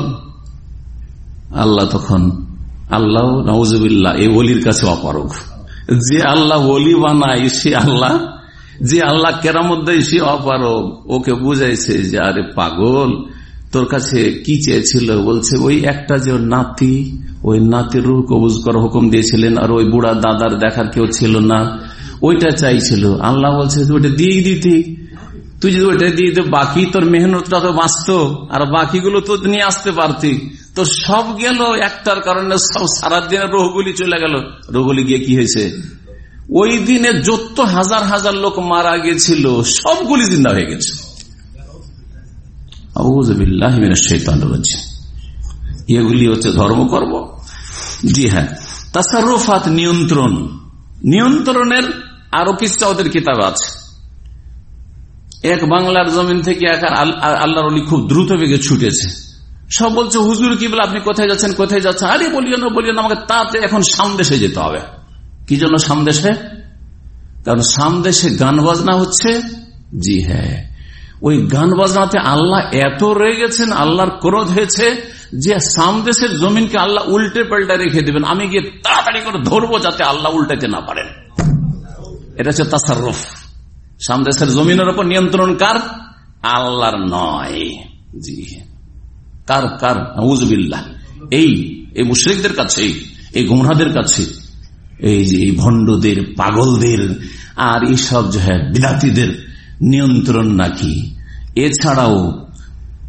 আল্লাহ তখন, আল্লাহ নাউজুবিল্লাহ, এই ওলির কাছে অপারগ। যে আল্লাহ ওলি বানায় সে আল্লাহ, যে আল্লাহ কেরামত দেয় সে অপারগ। ওকে বুঝাইছে যে আরে পাগল, তোর কাছে কি চেয়েছিল? বলছে ওই একটা যে নাতি, ওই নাতির রূহ কবজ করার হুকুম দিয়েছিলেন, আর ওই বুড়া দাদার দেখার কেউ ছিল না, ওইটা চাইছিল। আল্লাহ বলছে ওইটা দিয়ে দিতি, তুই যদি ওইটা দিয়ে দিতে, বাকি তোর মেহনতটা তো বাঁচত, আর বাকিগুলো তো নিয়ে আসতে পারতি। তো সব গেল একটার কারণে, সব সারাদিনের রোহগুলি চলে গেল। রোহগুলি গিয়ে কি হয়েছে? ওই দিনে যত হাজার হাজার লোক মারা গেছিল সবগুলি জিন্দা হয়ে গেছে। আউযুবিল্লাহি মিনাশ শাইতানির রাজিম। এগুলি হচ্ছে ধর্মকর্ম। জি হ্যাঁ, তাসাররুফাত, নিয়ন্ত্রণ, নিয়ন্ত্রণের আরো কিছু ওদের কিতাব আছে। এক বাংলার জমিন থেকে এক আল্লাহর ওলি খুব দ্রুত বেগে ছুটেছে। সব বলছে, হুজুর কি বলে, আপনি কোথায় যাচ্ছেন, কোথায় যাচ্ছেন? আরে বলিও না, বলিও না, আমাকে তাতে এখন সামদেশে যেতে হবে। কি জন্য সামদেশে? কারণ সামদেশে গান বাজনা হচ্ছে। জি হ্যাঁ, ওই গান বাজনাতে আল্লাহ এত রেগে গেছেন, আল্লাহর ক্রোধ হয়েছে যে সামদেশের জমিনকে আল্লাহ উল্টে পাল্টা রেখে দেবেন। আমি গিয়ে তাড়াতাড়ি করে ধরবো যাতে আল্লাহ উল্টাতে না পারেন। এটা হচ্ছে তাসাররুফ। সামদেশের জমিনের উপর নিয়ন্ত্রণ কার? আল্লাহর নয়। জি, কার? কার? নাউযুবিল্লাহ। এই এই মুশরিকদের কাছে, এই গুমরাহদের কাছে, এই যে এই ভণ্ডদের, পাগলদের, আর এইসব যে বিদাতীদের নিয়ন্ত্রণ নাকি। এছাড়াও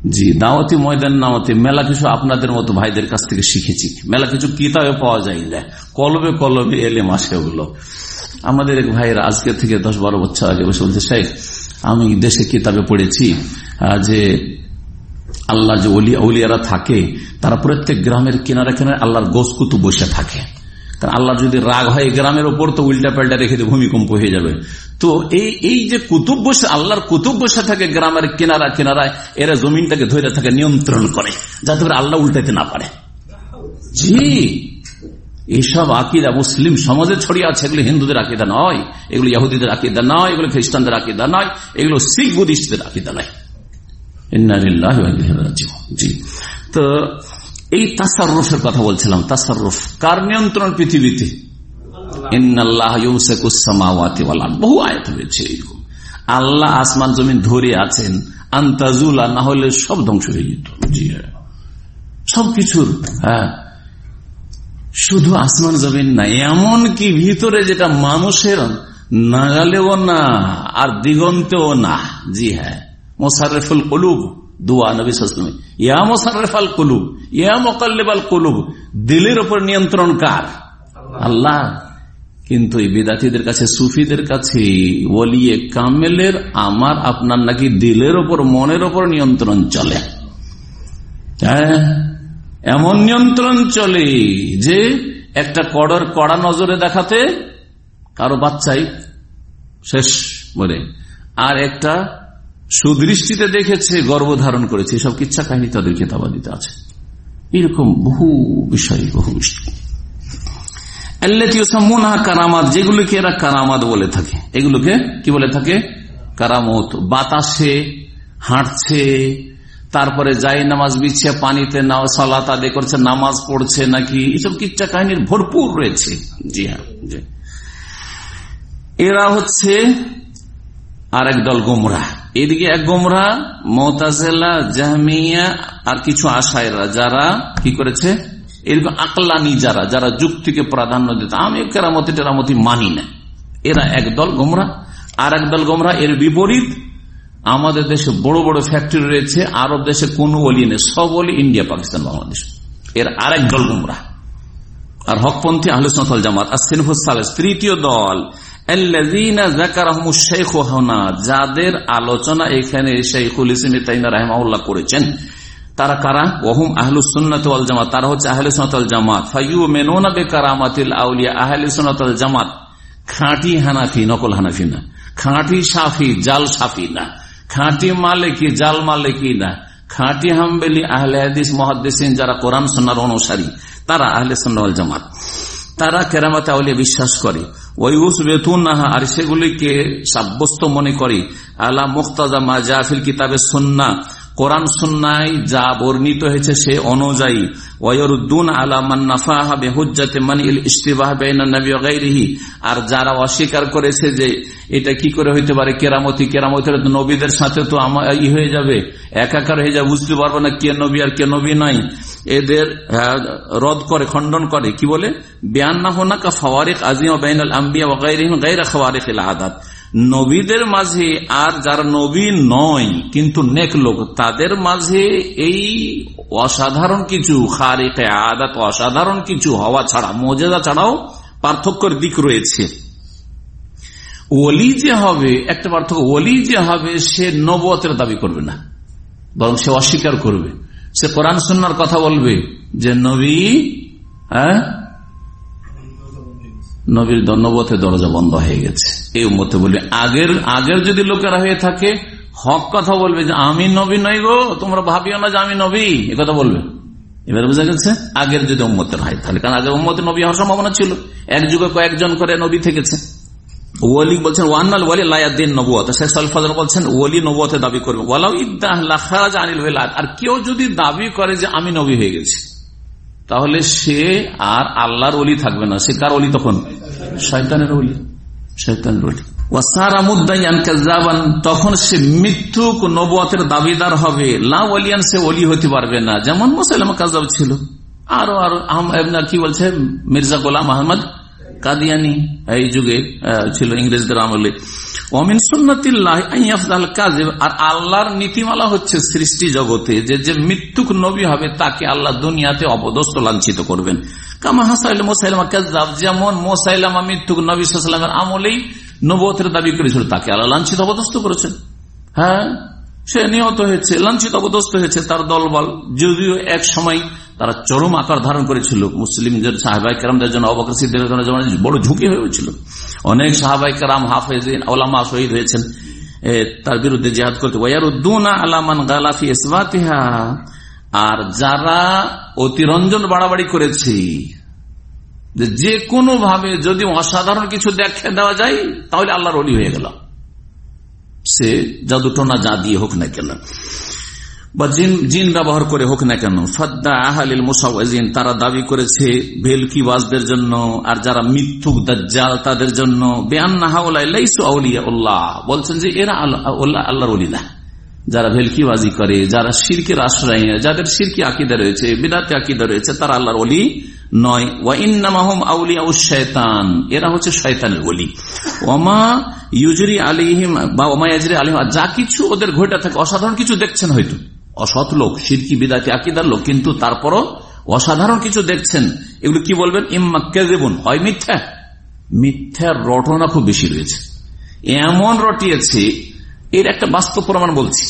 জি, দাওয়াতি ময়দান নামাতে মেলা কিছু আপনাদের মতো ভাইদের কাছ থেকে শিখেছি, মেলা কিছু কিতাবে পাওয়া যায় না, কলবে কলবে এলেম আসে ওগুলো। আমাদের এক ভাইয়ের আজকে থেকে দশ বারো বছর আগে বসে বলছে, শেখ আমি দেশে কিতাবে পড়েছি যে আল্লাহ যে ওলিয়ারা থাকে তারা প্রত্যেক গ্রামের কিনারে কিনারে আল্লাহর গোস কুতুব বসে থাকে, কারণ আল্লাহ যদি রাগ হয় গ্রামের ওপর তো উল্টা পাল্টা রেখে দিয়ে ভূমিকম্প হয়ে যাবে। তো এই এই যে কুতুব বসে, আল্লাহর কুতুব বসে থাকে গ্রামের কিনারা কিনারায়, এরা জমিনটাকে ধরে থাকে, নিয়ন্ত্রণ করে, যাতে করে আল্লাহ উল্টাতে না পারে। জি, এইসব আকিদা মুসলিম সমাজে ছড়িয়ে আছে। এগুলো হিন্দুদের আকিদা নয়, এগুলো ইহুদিদের আকিদা নয়, এগুলো খ্রিস্টানদের আকিদা নয়, এগুলো শিখ বুদ্ধিস্টদের আকিদা নয়। ইন্না লিল্লাহি ওয়া ইন্না ইলাইহি রাজিউন। জি, তো এই তাসাররুফের কথা বলছিলাম। তাসাররুফ কার নিয়ন্ত্রণ পৃথিবীতে? ইন্নাল্লাহা ইউমসিকুস সামাওয়াতি ওয়াল আরদ, বহু আয়াত রয়েছে এরকম। আল্লাহ আসমান জমিন ধরে আছেন, আনতাজুলা, না হলে সব ধ্বংস হয়ে যেত। জি, সবকিছুর। হ্যাঁ, শুধু আসমান জমিন না, এমন কি ভিতরে যেটা মানুষের নাগালেও না আর দিগন্তেও না। জি হ্যাঁ, মোসাররেফুল কুলুব, দুয়া নবী সাল্লাল্লাহু আলাইহি ওয়াসাল্লাম, ইয়া মোসাররেফাল কুলুব ইয়া মুকাল্লিবাল কুলুব। দিলের উপর নিয়ন্ত্রণ কার? আল্লাহ। কিন্তু এই বিদাতীদের কাছে, সুফিদের কাছে ওলিয়ে কামেলের আমার আপনার নাকি দিলের উপর, মনের উপর নিয়ন্ত্রণ চলে। হ্যাঁ, এমন নিয়ন্ত্রণ চলে যে একটা কড়ার কড়া নজরে দেখাতে কারো বাচ্চাই শেষ বলে, আর একটা সুদৃষ্টিতে দেখেছে গর্ভধারণ করেছে। সব কিচ্ছা কাহিনী তাদের কিতাবাদিতে আছে। এরকম বহু বিষয়, বহু বিষয় কারামাত, যেগুলোকে এরা কারামাত বলে থাকে। এগুলোকে কি বলে থাকে? কারামত। বাতাসে হাঁটছে, তারপরে যাই নামাজ বিছিয়ে পানিতে সালাত আদায় করছে, নামাজ পড়ছে নাকি, এসব কিচ্ছা কাহিনীর ভরপুর রয়েছে। জি হ্যাঁ, এরা হচ্ছে আর এক দল গোমরাহ। এদিকে এক গোমরাহ মুতাজিলা, জাহমিয়া আর কিছু আশায়রা, যারা কি করেছে এরকম আকলানি, যারা যারা যুক্তিকে প্রাধান্য দিত, আমি কেরামতি টেরামতি মানি না, এরা একদল গোমরাহ। আর একদল গোমরাহ এর বিপরীত। আমাদের দেশে বড় বড় ফ্যাক্টরি রয়েছে, আরব দেশে কোন ওলি নেই, সব ওলি ইন্ডিয়া, পাকিস্তান, বাংলাদেশ। এর আরেক দল গোমরাহ। আর হকপন্থী আহলে সুন্নাত ওয়াল জামাত as-সিনফুস সালিস, তৃতীয় দল, আল্লাযীনা যাকারাহুমুশ শাইখু হুনা, যাদের আলোচনা এখানে শাইখুল ইসলাম ইবনে তাইমিয়া রাহিমাহুল্লাহ করেছেন। তারা কারা? ওয়াহুম আহলুস সুন্নাত ওয়াল জামাত, তারা হচ্ছে আহলে সুন্নাত ওয়াল জামাত। ফায়ুমিনুনা বিকারামাতিল আউলিয়া, আহলে সুন্নাত ওয়াল জামাত খাঁটি হানাফি, নকল হানাফি না, খাঁটি শাফি, জাল শাফি না, খাঁটি মালিকি, জাল মালিকি না, খাঁটি হাম্বলি, আহলে হাদিস মুহাদ্দিসিন, যারা কোরআন সুন্নাহর অনুসারী, তারা আহলে সুন্নাহ ওয়াল জামাত। তারা কেরামতে আউলিয়া বিশ্বাস করে। ওয়ায়ুসবিতুনাহা, আর সেগুলিকে সাব্যস্ত মনে করে, আলা মুক্তাজা মা জা ফিল কিতাবে সুন্নাহ, কোরআন সুন্নায় যা বর্ণিত হয়েছে সে অনুযায়ী। ওয়ায়ুরুদ্দুন আলা মান নাফাহা বিহুজ্জাতি মানিল ইশতিবাহ বাইনা নবী ওয়া গায়রিহি, আর যারা অস্বীকার করেছে যে এটা কি করে হইতে পারে কেরামতি, কেরামতের নবীদের সাথে তো আমার ই হয়ে যাবে, একাকার হয়ে যাবে, বুঝতে পারবো না কে নবী আর কে নবী নাই, এদের রদ করে, খণ্ডন করে। কি বলে? বিআন্না হুনাকা ফাওয়ারিক আযীমা বাইনাল আম্বিয়া ওয়া গায়রিহিম গায়রা খাওয়ারিকিল আদাত, নবীদের মাঝে আর যারা নবী নয় কিন্তু নেক লোক, তাদের মাঝে এই অসাধারণ কিছু খারিকে আদাত, অসাধারণ কিছু হওয়া ছাড়া, মুজিজা ছাড়াও পার্থক্যের দিক রয়েছে। ওলি যে হবে, একটা পার্থক্য, ওলি যে হবে সে নবুয়তের দাবি করবে না, বরং সে অস্বীকার করবে। সে কোরআন সুন্নাহর কথা বলবে যে নবী, হ্যাঁ নবীর নবুয়তের দরজা বন্ধ হয়ে গেছে এই উম্মতে বলবে। আগের আগের যদি লোকেরা হয়ে থাকে হক কথা বলবে যে আমি নবী নই গো, তোমরা ভাবিও না যে আমি নবী, এ কথা বলবে। এবার বোঝা গেছে আগের যদি উম্মতের হয় তাহলে, কারণ আগের উম্মতে নবী হওয়ার সম্ভাবনা ছিল, এক যুগে কয়েকজন করে নবী থেকেছে। ওয়ালি বলছেন ওয়ান্নাল ওয়ালি লা ইয়াদিন নবুয়ত, শেখ সালেহ ফাজল বলছেন ওয়ালি নবুয়তের দাবি করবে। ওয়ালাউ ইদ্দাহ লা খারাজা আনিল ওয়ালাদ, আর কেউ যদি দাবি করে যে আমি নবী হয়ে গেছি, তাহলে সে আর আল্লাহর ওলি থাকবে না, সে কার ওলি তখন? শয়তানের ওলি, শয়তানের ওলি। ওয়াসারা মুদ্দাইয়ান কাযাবান, তখন সে মিথ্যুক নবুয়তের দাবিদার হবে। লা ওয়ালিয়ান, সে ওলি হতে পারবে না, যেমন মুসাইলামা কাযাব ছিল। আরো আর কি বলছে মির্জা গোলাম আহমদ কাদিয়ানি এই যুগে ছিল, ইংরেজদের আমলে। ওমিন সুন্নাতিল্লাহ আইয়াফদাল কাযিব, আর আল্লাহর নীতিমালা হচ্ছে সৃষ্টি জগতে যে যে মৃত্যুক নবী হবে তাকে আল্লাহ দুনিয়াতে অপদস্থ লাঞ্ছিত করবেন। কামা হাসাইল মুসাইলামা কাযযাব, যেমন মুসাইলামা মৃত্যুক নবী সাল্লাল্লাহু আলাইহি ওয়াসাল্লামের আমলেই নবুয়তের দাবি করেছিল, তাকে আল্লাহ লাঞ্ছিত অপদস্থ করেছেন। হ্যাঁ, সে নিহত হয়েছে, লাঞ্ছিত অপদস্থ হয়েছে তার দলবল, যদিও এক সময় তারা চরম আকার ধারণ করেছিল। মুসলিমদের সাহাবায়ে কেরামদের জন্য, আবু বকর সিদ্দিকের জন্য বড় ঝুঁকি হয়েছিল। অনেক সাহাবায়ে কেরাম হাফেজিন উলামা শহীদ হয়েছেন তার বিরুদ্ধে জিহাদ করতে। ওয়ায়ারুদ্দুনা আলা মান গালা ফি ইসবাতিহা, আর যারা অতিরঞ্জন বাড়াবাড়ি করেছে, যে কোনো ভাবে যদি অসাধারণ কিছু দেখে দেওয়া যায় তাহলে আল্লাহর ওলি হয়ে গেল, সে জাদুটোনা যা দিয়ে হোক না কেন বা জিন জিন ব্যবহার করে হোক না কেন। ফাদ্দা আহলিল মুসাওয়াজিন, তারা দাবি করেছে ভেলকিবাজদের জন্য আর যারা মিথ্যুক দাজ্জাল তাদের জন্য। বেআন্না হাউলাই লাইসু আউলিয়াউল্লাহ, বলছেন যে এরা আল্লাহর ওলি না। যারা ভেলকিবাজি করে, যারা শিরকের আশ্রয়, যাদের শিরকি আকীদা রয়েছে, বিদআতি আকীদা রয়েছে, তারা আল্লাহর ওলি নয়। ওয়া ইন্নামা হুম আউলিয়াউশ শায়তান, এরা হচ্ছে শয়তানের ওলি। ওমা ইউজরি আলাইহিম বা ওমা ইয়াজরি আলাইহিম, যা কিছু ওদের ঘটে থাকে, অসাধারণ কিছু দেখছেন, হয়তো অসৎ লোক, শিরকি বিদআতি আকীদার লোক, কিন্তু তারপরও অসাধারণ কিছু দেখছেন, এগুলো কি বলবেন? ইম্মা কাযিবুন, হয় মিথ্যা। মিথ্যার রটনা খুব বেশি রয়েছে, এমন রটিয়েছে। এর একটা বাস্তব প্রমাণ বলছি,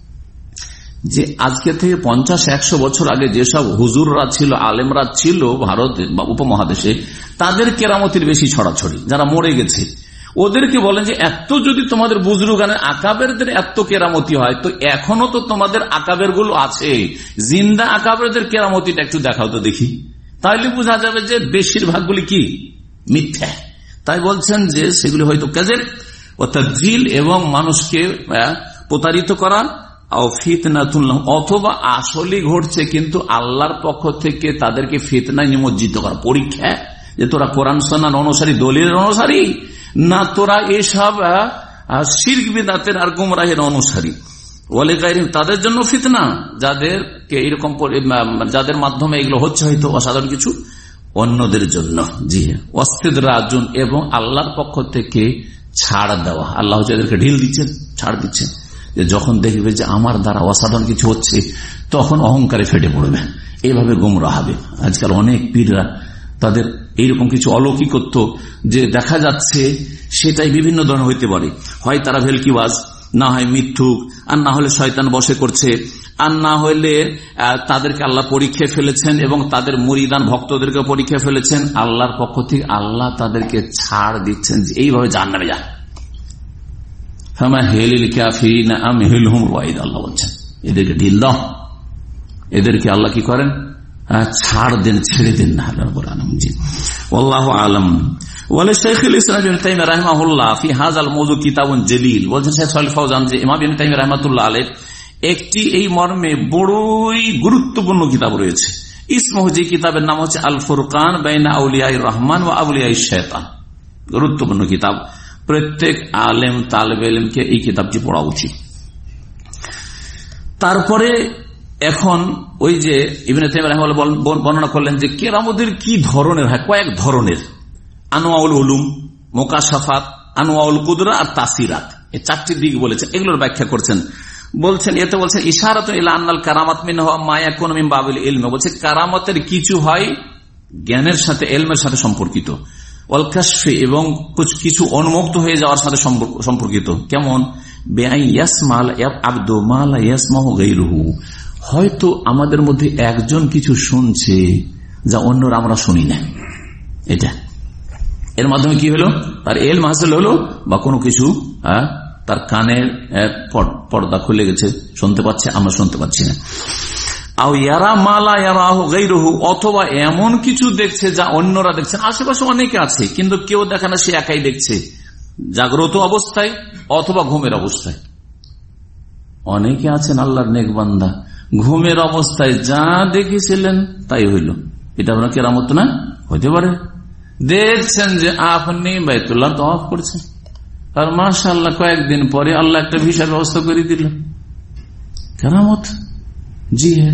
যে আজকে থেকে পঞ্চাশ একশো বছর আগে যেসব হুজুররা ছিল, আলেমরা ছিল ভারতের বা উপমহাদেশে, তাদের কেরামতির বেশি ছড়াছড়ি। যারা মরে গেছে ওদেরকে বলেন যে এত যদি তোমাদের বুজরুগানের আকাবেরদের এত কেরামতি হয়, তো এখনো তো তোমাদের আকাবের গুলো আছে, জিন্দা আকাবেরদের কেরামতিটা একটু দেখাও তো দেখি, তাহলে বোঝা যাবে যে বেশিরভাগগুলি কি মিথ্যা। তাই বলছেন যে সেগুলি হয়তো কাজের ও তাজিল এবং মানুষকে প্রতারিত করা, অথবা আসলে ঘটছে কিন্তু আল্লাহর পক্ষ থেকে তাদেরকে ফিতনায় নিমজ্জিত করা, পরীক্ষা, যে তোরা কোরআন সুন্নাহর অনুসারী, দলিলের অনুসারী, না তোরা এসব শিরক বিদআতের আর গুমরাহের অনুসারী। ওয়ালি গায়রিহিম, তাদের জন্য ফিতনা, যাদেরকে এরকম যাদের মাধ্যমে এগুলো হচ্ছে হয়তো অসাধারণ কিছু, অন্যদের জন্য। জি হ্যাঁ, ওয়াস্তিদরাজুন, এবং আল্লাহর পক্ষ থেকে ছাড় দেওয়া। আল্লাহ এদেরকে ঢিল দিচ্ছেন, ছাড় দিচ্ছেন, যে যখন দেখবে যে আমার দ্বারা অসাধারণ কিছু হচ্ছে তখন অহংকারে ফেটে পড়বে, এইভাবে গুমরাহ হবে। আজকাল অনেক পীররা তাদের এইরকম কিছু অলৌকিকত্ব যে দেখা যাচ্ছে, সেটাই বিভিন্ন ধরনের হইতে পারে। হয় তারা ভেলকিবাজ, না হয় মিথ্যুক, আর না হলে শয়তান বশে করছে, আর না হলে তাদেরকে আল্লাহ পরীক্ষায় ফেলেছেন এবং তাদের মুরিদান ভক্তদেরকে পরীক্ষায় ফেলেছেন। আল্লাহর পক্ষ থেকে আল্লাহ তাদেরকে ছাড় দিচ্ছেন যে এইভাবে জাহান্নামে যা। আল্লাহ বলছেন এদেরকে ঢিল দাও, এদেরকে আল্লাহ কি করেন? ছাড় দেন, ছেড়ে দেন না। আল্লাহু আলাম। ওয়ালে শাইখুল ইসলাম ইবনে তাইমিয়া রাহিমাহুল্লাহ ফি হাযাল মাওযু কিতাবুন জালিল, বলেন শেখ সালেহ ফাওজান যে ইমাম ইবনে তাইমিয়া রাহমাতুল্লাহ আলাইহি একটি এই মর্মে বড়ই গুরুত্বপূর্ণ কিতাব রয়েছে। ইসমহু, যে কিতাবের নাম হচ্ছে আল ফুরকান বাইনা আউলিয়াইর রহমান ওয়া আউলিয়াইশ শায়তান। গুরুত্বপূর্ণ কিতাব, প্রত্যেক আলেম তালেবে ইলমকে এই কিতাবটি পড়া উচিত। তারপরে এখন ওই যে ইবনে তাইমিয়া রাহিমাহুল্লাহ বর্ণনা করলেন যে কেরামতের কি ধরনের হয়, কয়েক ধরনের। আনোয়াউল উলুম, মুকাশাফাত, আনোয়াউল কুদরা আর তাসিরাত, এই চারটি দিক বলেছেন। এগুলোর ব্যাখ্যা করছেন, বলছেন এতে বলছেন ইশারাত ইলা আন্নাল কারামাত মিনহা মা ইয়াকুনু মিন বাবিল ইলম, বলছে কারামতের কিছু হয় জ্ঞানের সাথে, ইলমের সাথে সম্পর্কিত। ওয়াল কাশফি, এবং কিছু উন্মুক্ত হয়ে যাওয়ার সাথে সম্পর্কিত। কেমন? বেআই ইয়াসমাল আবদু মা লা ইয়াসমাহু গায়রুহু, হয়তো আমাদের মধ্যে একজন কিছু শুনছে যা অন্যরা আমরা শুনি না। এটা এর মাধ্যমে কি হলো? তার ইলম হাসিল হলো, বা কোনো কিছু তার কানের পর্দা খুলে গেছে, শুনতে পাচ্ছে, আমরা শুনতে পাচ্ছি না। আও ইয়ারা মালা ইয়ারাহু গায়রুহু, অথবা এমন কিছু দেখছে যা অন্যরা দেখছেন। আশেপাশে অনেকে আছে কিন্তু কেউ দেখে না, সে একাই দেখছে, জাগ্রত অবস্থায় অথবা ঘুমের অবস্থায়। অনেকে আছেন আল্লাহর নেক বান্দা, ঘুমের অবস্থায় যা দেখেছিলেন তাই হইল। এটা আপনার কেরামত না? হইতে পারে। দেখছেন যে আপনি বাইতুল্লাহ তাওয়াফ করছেন, আর মাশাআল্লাহ কয়েকদিন পরে আল্লাহ একটা ভিসার ব্যবস্থা করে দিল, কেরামত। জি হ্যাঁ।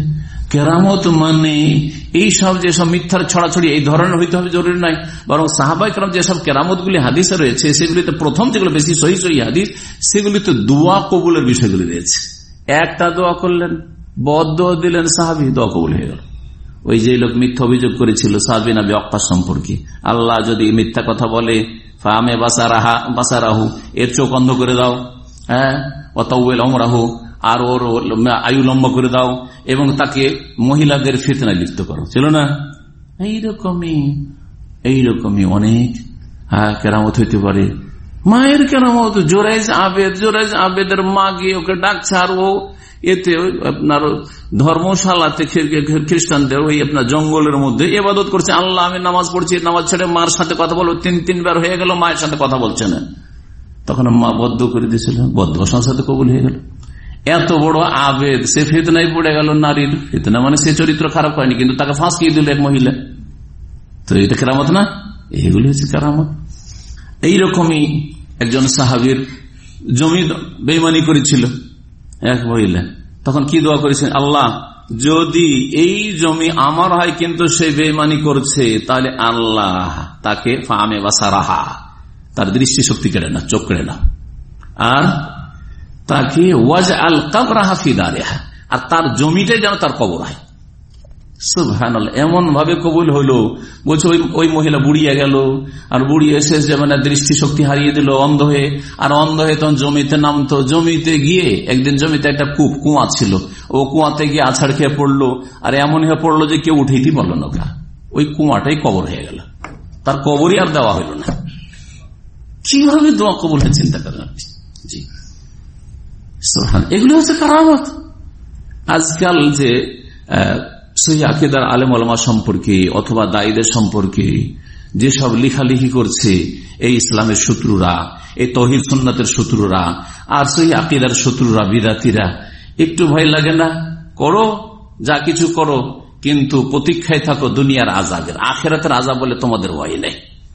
কেরামত মানে এই সব যেসব মিথ্যার ছড়াছড়ি এই ধরনের হইতে হবে জরুরি নয়, বরং সাহাবায়ে কেরাম যেসব কেরামত গুলি হাদিসে রয়েছে সেগুলিতে প্রথম যেগুলো বেশি সহি সহি হাদিস সেগুলিতে দোয়া কবুলের বিষয়গুলি রয়েছে। একটা দোয়া করলেন, বদদোয়া দিলেন, সাহাবী, দোয়া কবুল হয়ে গেল। ওই যে লোক মিথ্যা অভিযোগ করেছিল সাহাবী নবী ওয়াক্কাস সম্পর্কে, আল্লাহ যদি মিথ্যা কথা বলে ফামে বাসারাহা বাসারাহু, এর চোখ অন্ধ করে দাও, হ্যাঁ, ওয়াতাউল উমরাহু, আর ওর আয়ু লম্বা করে দাও, এবং তাকে মহিলাদের ফিতনায় লিপ্ত করো, ছিল না? এইরকমই এইরকমই অনেক হ্যাঁ কেরামত হইতে পারে। মায়ের কেরামত, জোরাইজ আবেদ, জোরাইজ আবেদের মা গিয়ে ওকে ডাকছে, আর ও এতে আপনার ধর্মশালাতে খ্রিস্টানদের ওই আপনার জঙ্গলের মধ্যে ইবাদত করছে। আল্লাহ আমি নামাজ পড়ছি, নামাজ ছেড়ে মার সাথে কথা বলবো, তিন তিনবার হয়ে গেল মায়ের সাথে কথা বলছে না। তখন মা বদ্ধ করে দিয়েছিল, বদ্ধ সাথে কবুল হয়ে গেল। এত বড় আবেদ, সে ফিতনায় পড়ে গেল। নারীর ফিতনা মানে সে চরিত্র খারাপ হয়নি, কিন্তু তাকে ফাঁসিয়ে দিল এক মহিলা। তো এটা কেরামত না? এগুলি হচ্ছে কেরামত। এইরকমই একজন সাহাবীর জমি বেইমানি করেছিল এক মহিলা, তখন কি দোয়া করেছেন? আল্লাহ যদি এই জমি আমার হয় কিন্তু সে বেইমানি করছে, তাহলে আল্লাহ তাকে ফামে বাসারাহা, তার দৃষ্টিশক্তি কেড়ে না, চোখ কেড়ে না, আর তাকে ওয়াজআল কবরাহা ফি দারিহা, আর তার জমিটাই যেন তার কবর হয়। সুবহানাল্লাহ, এমন ভাবে কবুল হলো। বলছে ওই ওই মহিলা বুড়িয়ে গেল, আর বুড়িয়ে এসে মানে দৃষ্টিশক্তি হারিয়ে দিল, অন্ধ হয়ে, আর অন্ধ হয়ে তখন জমিতে নামতো। জমিতে গিয়ে একদিন জমিতে একটা কূপ কুয়া ছিল, ও কুয়াতে গিয়ে আছাড় খেয়ে পড়লো, আর এমন হয়ে পড়লো যে কেউ উঠেইতে পারলো না, ওই কুয়াটাই কবর হয়ে গেল, তার কবরই আর দেওয়া হইল না। কিভাবে দোয়া কবুল হয় চিন্তা করেন আপনি। জি, এগুলো হচ্ছে কারামত। আজকাল যে সহিহ আকীদার আলেম ওলামা সম্পর্কে অথবা দায়ীদের সম্পর্কে যেসব লিখালিখি করছে এই ইসলামের শত্রুরা, এই তাওহীদ সুন্নাতের শত্রুরা, আর সহিহ আকীদার শত্রুরা, বিদাতীরা, একটু ভয় লাগে না? করো, যা কিছু করো, কিন্তু প্রতীক্ষায় থাকো দুনিয়ার আযাবের, আখিরাতের আযাব বলে তোমাদের ভয় নেই।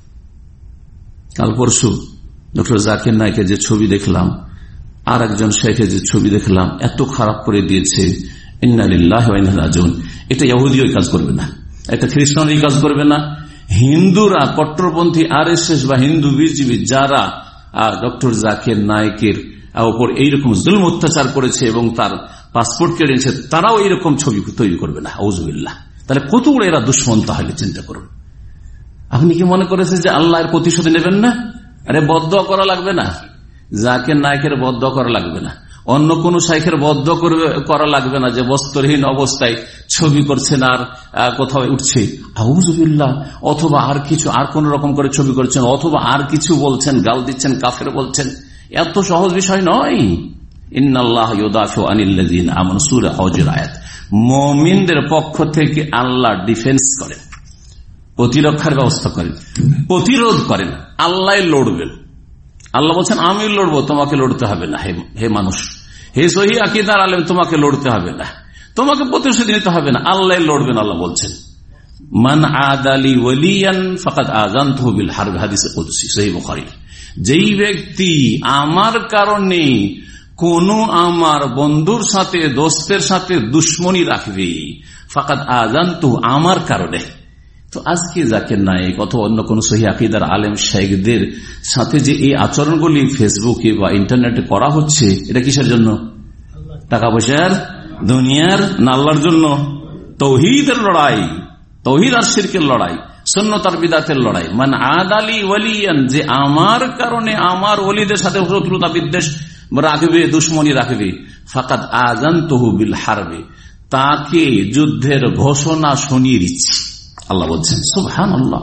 কাল পরশু ডক্টর জাকির নায়েকের যে ছবি দেখলাম, আর একজন শেখের যে ছবি দেখলাম, এত খারাপ করে দিয়েছে। ইন্না লিল্লাহি ওয়া ইন্না ইলাইহি রাজিউন। এটা ইহুদিও কাজ করবে না, এটা খ্রিস্টানই কাজ করবে না। হিন্দুরা, কট্টরপন্থী আরএসএস বা হিন্দু বিজেপি যারা ডক্টর জাকির নায়েকের উপর এইরকম জুলম অত্যাচার করেছে এবং তার পাসপোর্ট কেড়ে নিয়েছে, তারাও এইরকম ছবি তৈরি করবে না। আউযুবিল্লাহ। তাহলে কত বড় এরা দুশ্মন, তাহলে চিন্তা করুন। আপনি কি মনে করেছেন যে আল্লাহর প্রতিশোধ নেবেন না? আরে বদদোয়া করা লাগবে না, জাকির নায়েকের বদদোয়া করা লাগবে না, অন্য কোন শাইখের বদদোয়া করা লাগবে না যে বস্ত্রহীন অবস্থায় ছবি করছেন আর কোথাও উঠছে, আউযুবিল্লাহ, অথবা আর কিছু, আর কোন রকম করে ছবি করছেন, অথবা আর কিছু বলছেন, গাল দিচ্ছেন, কাফের বলছেন। এত সহজ বিষয় নয়। ইন্নাল্লাহ ইউদাফিউ আনিল্লাযিনা আমানু, সূরা হজের আয়াত। মুমিনদের পক্ষ থেকে আল্লাহ ডিফেন্স করেন, প্রতিরক্ষার ব্যবস্থা করেন, প্রতিরোধ করেন। আল্লাহ লড়বেন। আল্লাহ বলছেন আমি লড়বো, তোমাকে লড়তে হবে না। হে মানুষ, হে সহিহ আকীদার আলেম, তোমাকে লড়তে হবে না, তোমাকে প্রতিশোধ নিতে হবে না, আল্লাহ লড়বেন। আল্লাহ বলছেন মান আদালি ওয়ালিয়ান ফাকাদ আযানতুহু বিল হারব, হাদিসে কুদসি, সহিহ বুখারী। যেই ব্যক্তি আমার কারণে কোন আমার বন্ধুর সাথে, দোস্তের সাথে দুশ্মনী রাখবে, ফাকাদ আযানতুহু, আমার কারণে। তো আজকে জাকির নায়েক অথবা অন্য কোন সহিহ আকীদার আলেম শাইখদের সাথে যে এই আচরণগুলি ফেসবুকে বা ইন্টারনেটে করা হচ্ছে, এটা কিসের জন্য? টাকা পয়সার, দুনিয়ার না আল্লাহর জন্য? তাওহীদের লড়াই, তাওহীদ আর শিরকের লড়াই, সুন্নাত আর বিদআতের লড়াই। মান আদালি ওয়ালিয়ান, যে আমার কারণে আমার ওলিদের সাথে শত্রুতা বিদ্বেষ রাখবে, দুশ্মনী রাখবে, ফাকাদ আযানতুহু বিল হারবে, তাকে যুদ্ধের ঘোষণা শুনিয়ে দিচ্ছি। আল্লাহ বলছেন সুবহানাল্লাহ,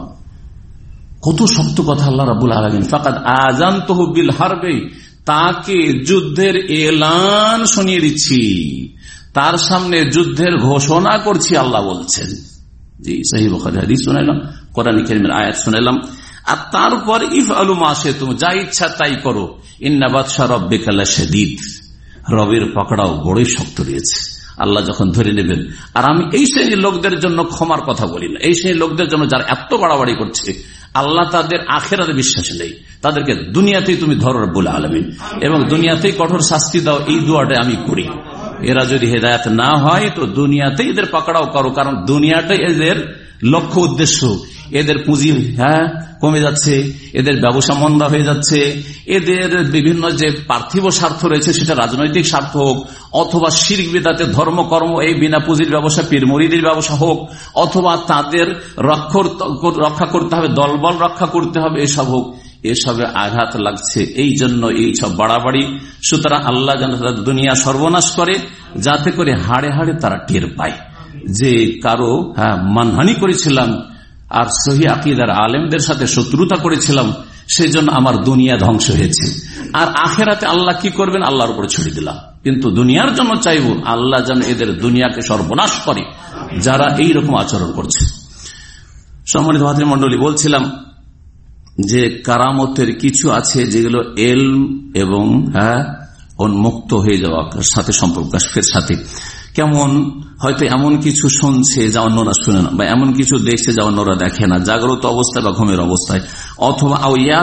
কত শক্ত কথা আল্লাহ রাব্বুল আলামিন। ফাকাদ আযানতুহু বিল হারবে, তাকে যুদ্ধের এলান শুনিয়ে দিচ্ছি, তার সামনে যুদ্ধের ঘোষণা করছি, আল্লাহ বলছেন। জি, সহিহ বুখারী হাদিস শুনাইলাম, কোরআন কারীমের আয়াত শুনাইলাম, আর তারপর ইফআলু মা শিতুম, যা ইচ্ছা তাই করো, ইন্না বাতশা রাব্বিকা লাশাদীদ, রবের পাকড়াও বড়ই শক্ত রয়েছে। আল্লাহ যখন ধরে নেবেন। আর আমি এই শ্রেণীর লোকদের জন্য ক্ষমার কথা বলি না, এই শ্রেণীর লোকদের জন্য যারা এত বাড়াবাড়ি করছে, আল্লাহ তাদের আখিরাতে বিশ্বাস নেই, তাদেরকে দুনিয়াতেই তুমি ধরো রব্বুল আলামিন, এবং দুনিয়াতেই কঠোর শাস্তি দাও, এই দোয়াটা আমি করি। এরা যদি হেদায়েত না হয় তো দুনিয়াতে এদের পাকড়াও করো, কারণ দুনিয়াটাই এদের লক্ষ্য উদ্দেশ্য। এদের পুঁজি হ্যাঁ কমে যাচ্ছে, এদের ব্যবসা মন্দা হয়ে যাচ্ছে, এদের বিভিন্ন যে পার্থিব স্বার্থ রয়েছে সেটা রাজনৈতিক স্বার্থ হোক, অথবা শিরক বিদআতে ধর্মকর্ম এই বিনা পুঁজির ব্যবসা পীর মুরিদের ব্যবসা হোক, অথবা তাদের রক্ষা করতে হবে, দলবল রক্ষা করতে হবে, এসব হোক, এসবে আঘাত লাগছে। এই জন্য এই সব বাড়াবাড়ি। সুতরাং আল্লাহ যেন দুনিয়া সর্বনাশ করে, যাতে করে হাড়ে হাড়ে তারা টের পায় যে কারো হ্যাঁ মানহানি করেছিলাম আর সহি আকীদার আলেমদের সাথে শত্রুতা করেছিলাম, সেজন্য আমার দুনিয়া ধ্বংস হয়েছে। আর আখেরাতে আল্লাহ কি করবেন আল্লাহর উপরে ছেড়ে দিলাম, কিন্তু দুনিয়ার জন্য চাইব আল্লাহ যেন এদের দুনিয়াকে সর্বনাশ করে যারা এই রকম আচরণ করছে। সম্মানিত ভাতৃমণ্ডলী, বলছিলাম যে কারামতের কিছু আছে যেগুলো এলম এবং হ্যাঁ উন্মুক্ত হয়ে যাওয়ার সাথে সম্পর্ক সাথে। কেমন হয়তো এমন কিছু শুনছে যা অন্যরা শুনে না, বা এমন কিছু দেখছে যা অন্যরা দেখে না, জাগ্রত অবস্থায় বা ঘুমের অবস্থায়, অথবা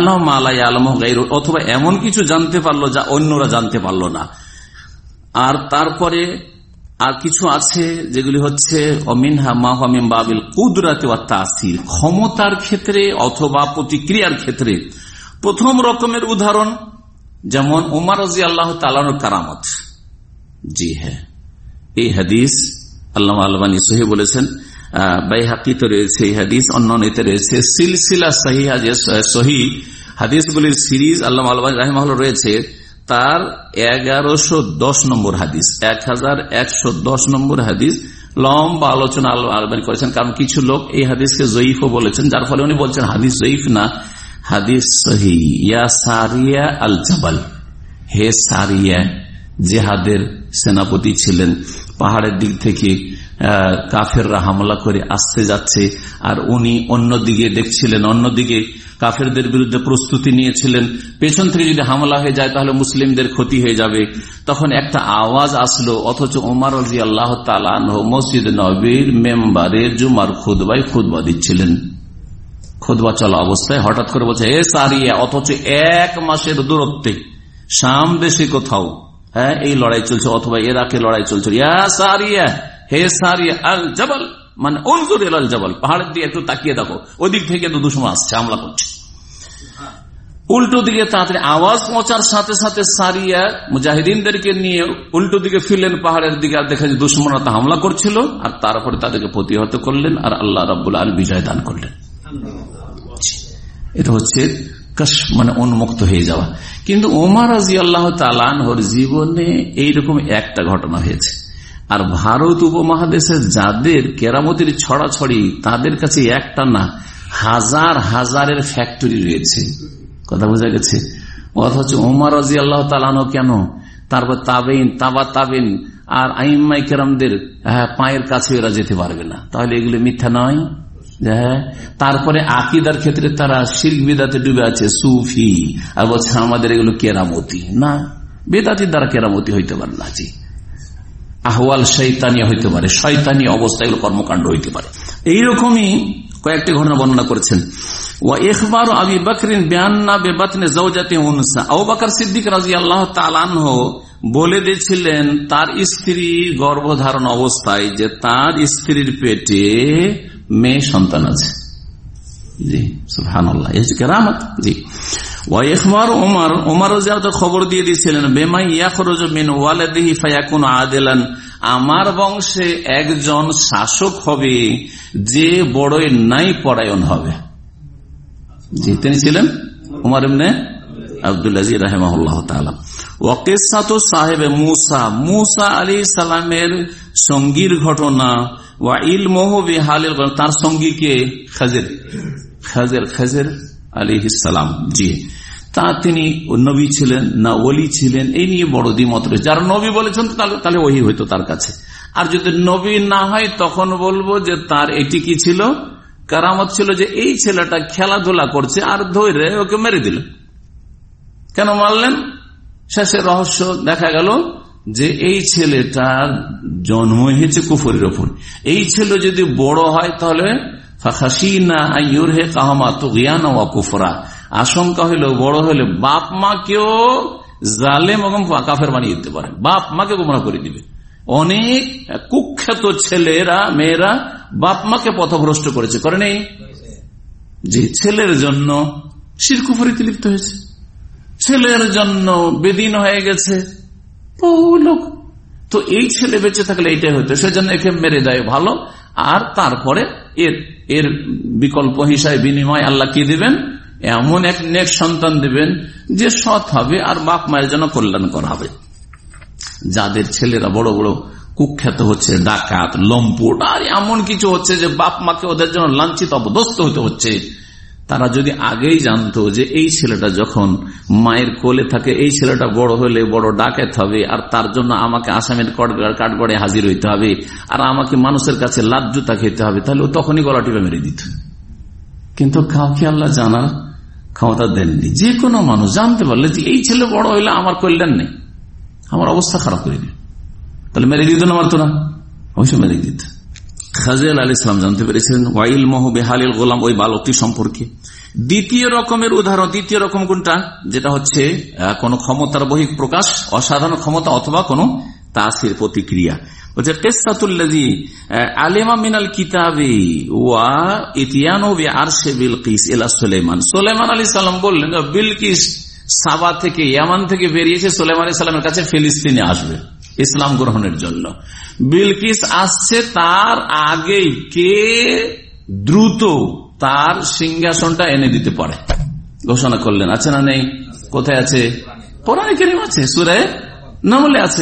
অথবা এমন কিছু জানতে পারলো যা অন্যরা জানতে পারলো না। আর তারপরে আর কিছু আছে যেগুলি হচ্ছে অমিনহা মাহমিন বাবিল কুদরাতে ওয়া তাসির, ক্ষমতার ক্ষেত্রে অথবা প্রতিক্রিয়ার ক্ষেত্রে। প্রথম রকমের উদাহরণ যেমন উমর রাদিয়াল্লাহু তাআলার কারামত। জি হ্যাঁ, এই হাদিস আল্লামা আলবানী সহি বলেছেন, বাইহাকিতে রয়েছে এই হাদিস, অন্যান্যতে রয়েছে সিলসিলা সহিহা, যে সহি হাদিসগুলির সিরিজ আল্লামা আলবানী রাহিমাহুল্লাহ রয়েছে, তার এগারোশো দশ নম্বর হাদিস, এক হাজার একশো দশ নম্বর হাদিস। লম্বা আলোচনা আলবানী করেছেন, কারণ কিছু লোক এই হাদিসকে জয়ীফও বলেছেন, যার ফলে উনি বলছেন হাদিস জয়ীফ না, হাদিস সহি। ইয়া সারিয়া আল জাবাল, হে সারিয়া, জেহাদের সেনাপতি ছিলেন, পাহাড়ের দিক থেকে কাফেররা হামলা করে আসতে যাচ্ছে, আর উনি অন্যদিকে দেখছিলেন, অন্যদিকে কাফেরদের বিরুদ্ধে প্রস্তুতি নিয়েছিলেন, পেছন থেকে যদি হামলা হয়ে যায় তাহলে মুসলিমদের ক্ষতি হয়ে যাবে। তখন একটা আওয়াজ আসলো, অথচ ওমর রাদিয়াল্লাহু তাআলা আনহু মসজিদ নববীর মেম্বারে জুমার খুতবায় খুতবা দিচ্ছিলেন। খুতবা চলা অবস্থায় হঠাৎ করে বলছে হে সারিয়া, অথচ এক মাসের দূরত্বে শাম দেশে কোথাও হ্যাঁ এই লড়াই চলছে, অথবা ইরাকে লড়াই চলছে। ইয়া সারিয়া, হে সারিয়া আল জাবাল, মানে উনজুর ইলাল জাবাল, পাহাড়ের দিকে একটু তাকিয়ে দেখো, ওদিক থেকে তো দুশমন আসছে, হামলা করছে। উল্টো দিকে তাড়াতাড়ি আওয়াজ পৌঁছার সাথে সাথে সারিয়া মুজাহিদিনদেরকে নিয়ে উল্টো দিকে ফিরলেন পাহাড়ের দিকে, আর দেখা যায় দুশমনরা তা হামলা করছিল, আর তারপরে তাদেরকে প্রতিহত করলেন, আর আল্লাহ রাব্বুল আলামিন বিজয় দান করলেন। এটা হচ্ছে মানে উন্মুক্ত হয়ে যাওয়া। কিন্তু ওমর রাদিয়াল্লাহু তাআলা আনহুর জীবনে এইরকম একটা ঘটনা হয়েছে। আর ভারত উপমহাদেশের যাদের কেরামতির ছড়াছড়ি, তাদের কাছে একটা না হাজার হাজারের ফ্যাক্টরি রয়েছে। কথা বোঝা গেছে? অথচ ওমর রাদিয়াল্লাহু তাআলা আনহু কেন, তারপর তাবেইন, তাবা তাবেইন আর আইম্মায়ে কেরামদের পায়ের কাছে এরা যেতে পারবে না? তাহলে এগুলো মিথ্যা নয়? তারপরে আকীদার ক্ষেত্রে তারা শিরক বিদআতে ডুবে আছে, সুফি, আর বলছে আমাদের এগুলো কেরামতি। না, বেদাতির দ্বারা কেরামতি হইতে পারে না। জি, আহওয়াল শয়তানি হইতে পারে, শয়তানি অবস্থা এগুলো কর্মকাণ্ড হইতে পারে। এইরকমই কয়েকটি ঘটনা বর্ণনা করেছেন। ওয়া ইখবারু আবি বকরিন বিআন্না বিবাতনি যাওজাতি উনসা, আবু বকর সিদ্দিক রাদিয়াল্লাহু তাআলা আনহু বলে দিয়েছিলেন তার স্ত্রী গর্ভধারণ অবস্থায় যে তার স্ত্রীর পেটে মেয়ে সন্তান আছে। জি সুবহানাল্লাহ, এই কেরামত। জি, ওয়া ইখবারু উমর, উমর রাদিয়াল্লাহু খবর দিয়ে দিয়েছিলেন বেমা ইয়াখরুজু মিন ওয়ালাদিহি ফায়াকুনু আদিলান, আমার বংশে একজন শাসক হবে যে বড়ই নাই পরায়ণ হবে। জি, তিনি ছিলেন উমর ইবনে আব্দুল আজিজ রাহিমাহুল্লাহ তাআলা। ওয়া কিসসাতু সাহেবে মুসা, মুসা আলাইহিস সালামের সঙ্গীর ঘটনা। ওয়া ইলমুহু বিহালিল, তার সঙ্গী কে? খাজির, খাজির খাজির আলাইহিস সালাম। জি, তা তিনি নবী ছিলেন না ওলি ছিলেন, এই নিয়ে বড় দ্বিমত রয়েছে। যারা নবী বলেছেন তাহলে ওহী হইতো তার কাছে, আর যদি নবী না হয় তখন বলবো যে তার এটি কি ছিল, কারামত ছিল যে এই ছেলেটা খেলাধুলা করছে আর ধরে ওকে মেরে দিল। কেন মারলেন? শেষের রহস্য দেখা গেল যে এই ছেলেটার জন্ম হয়েছে কুফরের ওপর। এই ছেলে যদি বড় হয় তাহলে আশঙ্কা হইল বড় হলে বাপ মাকেও জালেম এবং কাফের বানিয়ে দিতে পারে, বাপ মাকে গোমরাহ করে দিবে। অনেক কুখ্যাত ছেলেরা মেয়েরা বাপ মাকে পথভ্রষ্ট করেছে, করে নেই? যে ছেলের জন্য শিরক কুফরিতে লিপ্ত হয়েছে, ছেলের জন্য বেদিন হয়ে গেছে বহু লোক। তো এই ছেলে বেঁচে থাকলে এইটাই হতো, সেজন্য একে মেরে দেয় ভালো। আর তারপরে এর এর বিকল্প হিসাবে বিনিময় আল্লাহ কি দিবেন? এমন এক নেক সন্তান দিবেন যে সৎ হবে আর বাপ মায়ের জন্য কল্যাণ করা হবে। যাদের ছেলেরা বড় বড় কুখ্যাত হচ্ছে, ডাকাত, লম্পট আর এমন কিছু হচ্ছে যে বাপ মাকে ওদের জন্য লাঞ্ছিত অপদস্থ হতে হচ্ছে, তারা যদি আগেই জানতো যে এই ছেলেটা যখন মায়ের কোলে থাকে, এই ছেলেটা বড় হলে বড় ডাকাত হবে আর তার জন্য আমাকে আসামের কাঠগড়ে হাজির হইতে হবে আর আমাকে মানুষের কাছে লাত জুতা খেতে হবে, তাহলে ও তখনই গলা টিপে মেরে দিত। কিন্তু কাউকে আল্লাহ জানার ক্ষমতা দেননি। যে কোনো মানুষ জানতে পারলে যে এই ছেলে বড় হইলে আমার কল্যাণ নেই, আমার অবস্থা খারাপ করে দিল, তাহলে মেরে দিত না, মারতো না, অবশ্যই মেরে দিত। খাজির আলাইহিস সালাম জানতে পেরেছিলেন ওয়াইল মোহ বেহালিল গোলাম, ওই বালকটি সম্পর্কে। দ্বিতীয় রকমের উদাহরণ, দ্বিতীয় রকম কোনটা? যেটা হচ্ছে কোন ক্ষমতার বহিঃ প্রকাশ, অসাধারণ ক্ষমতা অথবা কোন তাসির প্রতিক্রিয়া। সুলাইমান আলাইহিস সালাম বললেন বিলকিস সাবা থেকে, ইয়ামান থেকে বেরিয়েছে, সুলাইমান আলাইহিস সালামের কাছে ফিলিস্তিনে আসবে ইসলাম গ্রহণের জন্য। বিলকিস আসছে, তার আগেই কে দ্রুত তার সিংহাসনটা এনে দিতে পারে ঘোষণা করলেন। আছে না নেই? কোথায় আছে? কোরআনে কারীম আছে, সূরা নামলে আছে।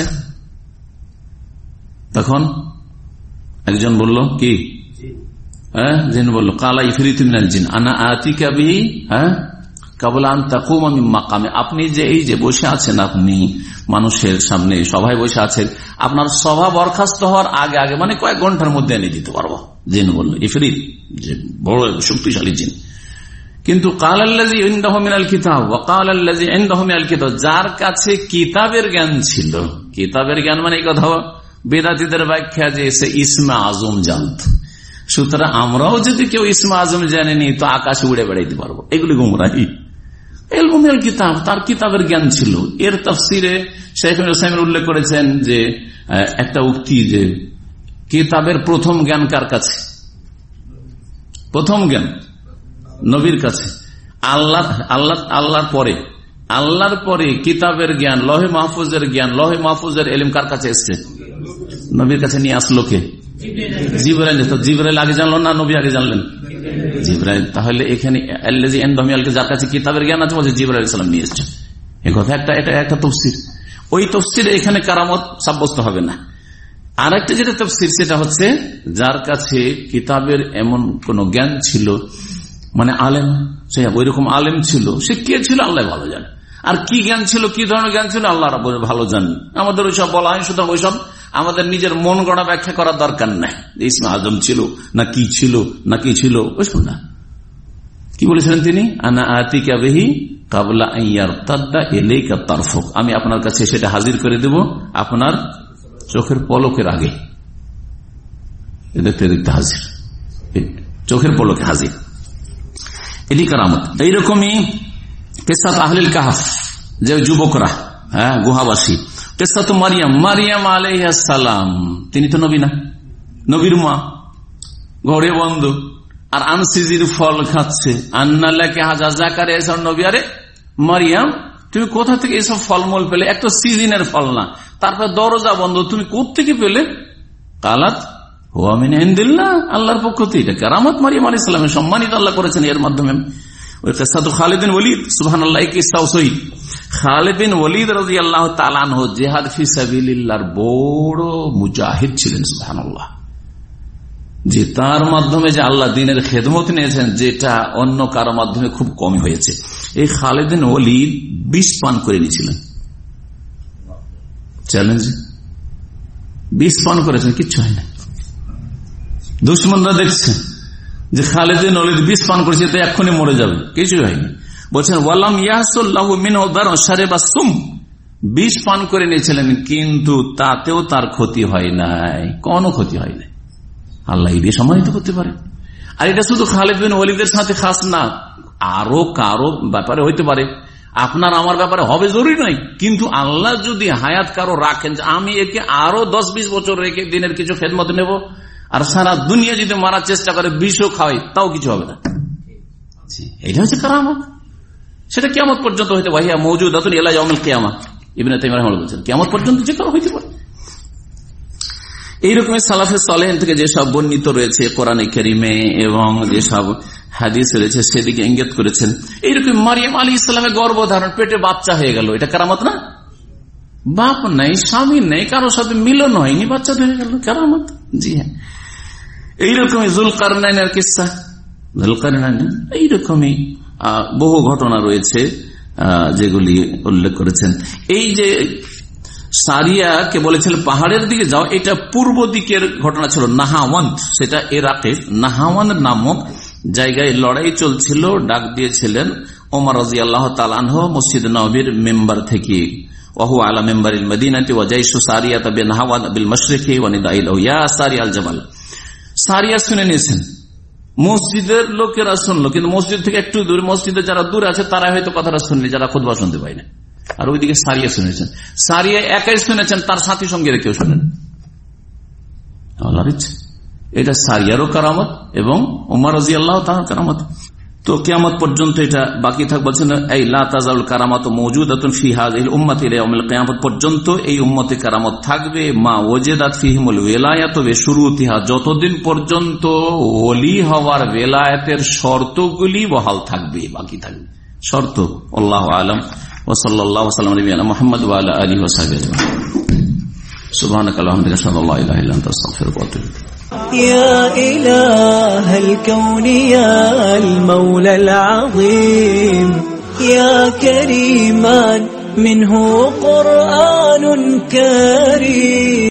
তখন একজন বলল কি, হ্যাঁ জিন বলল কালা ইফরিতু মিনাল জিন আনা আতিকা বিহি হ্যাঁ কাবলা আন তাকুমা মিন মাকামে, আপনি যে এই যে বসে আছেন, আপনি মানুষের সামনে সভায় বসে আছেন, আপনার সভা বরখাস্ত হওয়ার আগে আগে মানে কয়েক ঘন্টার মধ্যে এনে দিতে পারবো। জিন বলল, ইফরিত যে বড় শক্তিশালী জিন। কিন্তু কাল আল্লাযী ইনদাহু মিনাল কিতাব ওয়া কাল আল্লাযী ইনদাহু মিনাল কিতাব, যার কাছে কিতাবের জ্ঞান ছিল, কিতাবের জ্ঞান মানে এই কথা বেদাতীদের ব্যাখ্যা যে সে ইসমে আজম জানত, সুতরাং আমরাও যদি কেউ ইসমে আজম জানেনি তো আকাশে উড়ে বেড়াইতে পারবো, এগুলি গুমরাহি। ইলমুল কিতাব, তার কিতাবের জ্ঞান ছিল। এর তাফসিরে শাইখ হুসাইন উল্লেখ করেছেন যে একটা উক্তি যে কিতাবের প্রথম জ্ঞান কার কাছে? প্রথম জ্ঞান নবীর কাছে। আল্লাহ আল্লাহ আল্লাহর পরে আল্লাহর পরে কিতাবের জ্ঞান, লহে মাহফুজের জ্ঞান, লহে মাহফুজের ইলম কার কাছে এসছে? নবীর কাছে নিয়ে আসলো কে? জিবরাইল। তো জিবরাইল আগে জানলো না নবী আগে জানলেন? জিবরাইল। তাহলে এখানে আল্লাযী ইনদাহু মিনাল কিতাব, যার কাছে কিতাবের জ্ঞান আছে বলছে জিবরাইল আলাইহিস সালাম নিয়ে এসছে। এই কথা একটা, এটা একটা তাফসীর। ওই তাফসীরে এখানে কারামত সাব্যস্ত হবে না। আর একটা যেটা তাফসীর সেটা হচ্ছে যার কাছে কিতাবের এমন কোন জ্ঞান ছিল, মানে আলেম, সে ওই রকম আলেম ছিল, সে কে ছিল আল্লাহ ভালো জানে। আর কি জ্ঞান ছিল, কি ধরনের জ্ঞান ছিল আল্লাহ রাব্বুল ভালো জানেন। আমাদের ওইসব বলা হয়, সুতরাং ওইসব আমাদের নিজের মন গড়া ব্যাখ্যা করার দরকার নাই। ইসমে আজম ছিল না কি ছিল না কি ছিল ওইসব না। কি বলেছিলেন তিনি? আনা আতিকা বিহি কাবলা আন ইয়ারতাদ্দা ইলাইকা তারফুক, আমি আপনার কাছে সেটা হাজির করে দেব আপনার চোখের পলকের আগে। দেখতে দেখতে হাজির, চোখের পলকে হাজির। এটি কারামত। এইরকমই কিসসাত আহলিল কাহফ, যে যুবকরা, হ্যাঁ গুহাবাসী। কিসসাত মারিয়াম, মারিয়াম আলাইহিস সালাম, তিনি তো নবী না, নবীর মা, ঘরে বন্ধ আর আনসিজির ফল খাচ্ছে। আন্নালাকে হাজা জাকারিয়া এসব নবী, আরে মারিয়াম তুমি কোথা থেকে এসব ফলমূল পেলে? একটা সিজনের ফল না, তারপর দরজা বন্ধ, তুমি কোত্থেকে পেলে? কালাত হুয়া মিন ইনদিল্লাহ, আল্লাহর পক্ষ থেকে। এটা কারামত মারিয়াম আলাইহিস সালামের, সম্মানিত আল্লাহ করেছেন এর মাধ্যমে। ওই কিসসাত খালিদ বিন ওয়ালিদ, সুবহানাল্লাহ, এই কিসসাও সহিহ। খালিদ বিন ওয়ালিদ রাদিয়াল্লাহু তাআলা আনহু জিহাদ ফি সাবিলিল্লাহর বড় মুজাহিদ ছিলেন, সুবহানাল্লাহ। যে তার মাধ্যমে যে আল্লাহ দ্বীনের খেদমত নিয়েছেন, যেটা অন্য কারো মাধ্যমে খুব কম হয়েছে। এই খালিদ বিন ওয়ালিদ বিষ পান করে নিয়েছিলেন, চ্যালেঞ্জ, বিষ পান করেছেন, কিচ্ছু হয় না। দুশমনরা দেখছে যে খালিদ বিন ওয়ালিদ বিষ পান করেছে, তো এক্ষুনি মরে যাবে, কিছু হয়নি। বলছেন ওয়ালাম ইয়াহসুল্লাহু মিনহু দারুন শারিবা সুম, বিষ পান করে নিয়েছিলেন কিন্তু তাতেও তার ক্ষতি হয় নাই, কোনো ক্ষতি হয় নাই। আল্লাহ এই দিয়ে সম্মানিত করতে পারে। আর এটা শুধু খালিদ বিন ওয়ালিদের সাথে খাস না, আরো কারো ব্যাপারে হইতে পারে। আপনার আমার ব্যাপারে হবে জরুরি নয়, কিন্তু আল্লাহ যদি হায়াত কারো রাখেন, আমি একে আরো দশ বিশ বছর রেখে দিনের কিছু খেদমত নেব, আর সারা দুনিয়া যদি মারার চেষ্টা করে বিষও খাওয়াই, তাও কিছু হবে না। এটা হচ্ছে কারামত। সেটা কিয়ামত পর্যন্ত হইতে ওয়াহিয়া মওজুদাতুন ইলা ইয়াউমিল কিয়ামা। ইবনে তাইমিয়া রাহিমাহুল্লাহ বলেছেন কিয়ামত পর্যন্ত যে কারো হইতে পারে। এইরকমের সালাফে সালেহিন থেকে যেসব বর্ণিত রয়েছে কোরআনে কারিমে এবং যেসব হাদিস রয়েছে সেদিকে ইঙ্গিত করেছেন। এইরকম মারিয়াম আলাইহিস সালামের গর্ভধারণ, পেটে বাচ্চা হয়ে গেল, এটা কারামত না? বাপ নাই, স্বামী নেই, কারোর সাথে মিলন হয়নি, বাচ্চা হয়ে গেল, কারামত। জি হ্যাঁ, এইরকমই যুলকারনাইনের কিসসা, যুলকারনাইন এইরকমই বহু ঘটনা রয়েছে যেগুলি উল্লেখ করেছেন। এই যে সারিয়াকে বলেছিলেন পাহাড়ের দিকে যাও, এটা পূর্ব দিকের ঘটনা ছিল। নাহাওয়ান, সেটা ইরাকের নাহাওয়ান নামক জায়গায় লড়াই চলছিল। ডাক দিয়েছিলেন ওমর রাদিয়াল্লাহু তাআলা আনহু মসজিদ নববীর মেম্বার থেকে, ওয়াহু আলা মেম্বারিল মদিনাতি ওয়া জাইশু সারিয়াতা বিনাহাওয়ান বিল মাশরিকি ওয়া নিদাইল ইয়া সারিয়া আল জামাল। সারিয়া শুনে নিয়েছেন, মসজিদের লোকেরা শুনলো, কিন্তু মসজিদ থেকে একটু দূরে, মসজিদে যারা দূরে আছে তারা হয়তো কথাটা শুনলি, যারা খুতবা শুনতে পায় না। আর ওইদিকে সারিয়া শুনেছেন, সারিয়া একাই শুনেছেন, তার সাথী সঙ্গীরা কেউ শোনেন। এটা সারিয়ারও কারামত এবং ওমর রাদিয়াল্লাহু তাআলা কারামত। তো কিয়ামত পর্যন্ত এটা বাকি থাক। বলছেন এই লা তাজাল কারামাত মওজুদাতুন ফি হাযিহিল উম্মতি ইলা ইয়াউমিল কিয়ামত পর্যন্ত এই উম্মতে কারামত থাকবে। মা ওয়াজাদাত ফিহিমুল ওয়ালায়াতু বিশুরুতিহা, যতদিন পর্যন্ত ওলি হওয়ার ওয়ালায়াতের শর্তগুলি বহাল থাকবে, বাকি থাকবে শর্ত। আল্লাহু আ'লাম। ওয়া সাল্লাল্লাহু ওয়া সাল্লাম আলা মুহাম্মদ ওয়া আলা আলিহি ওয়া সাহবিহি আজমাইন। সুবহানাকাল্লাহুম্মা ওয়া বিহামদিকা আশহাদু আল্লা ইলাহা ইল্লা আনতা আস্তাগফিরুকা ওয়া আতুবু ইলাইক। يا إله الكون يا المولى العظيم يا كريما منه قرآن كريم.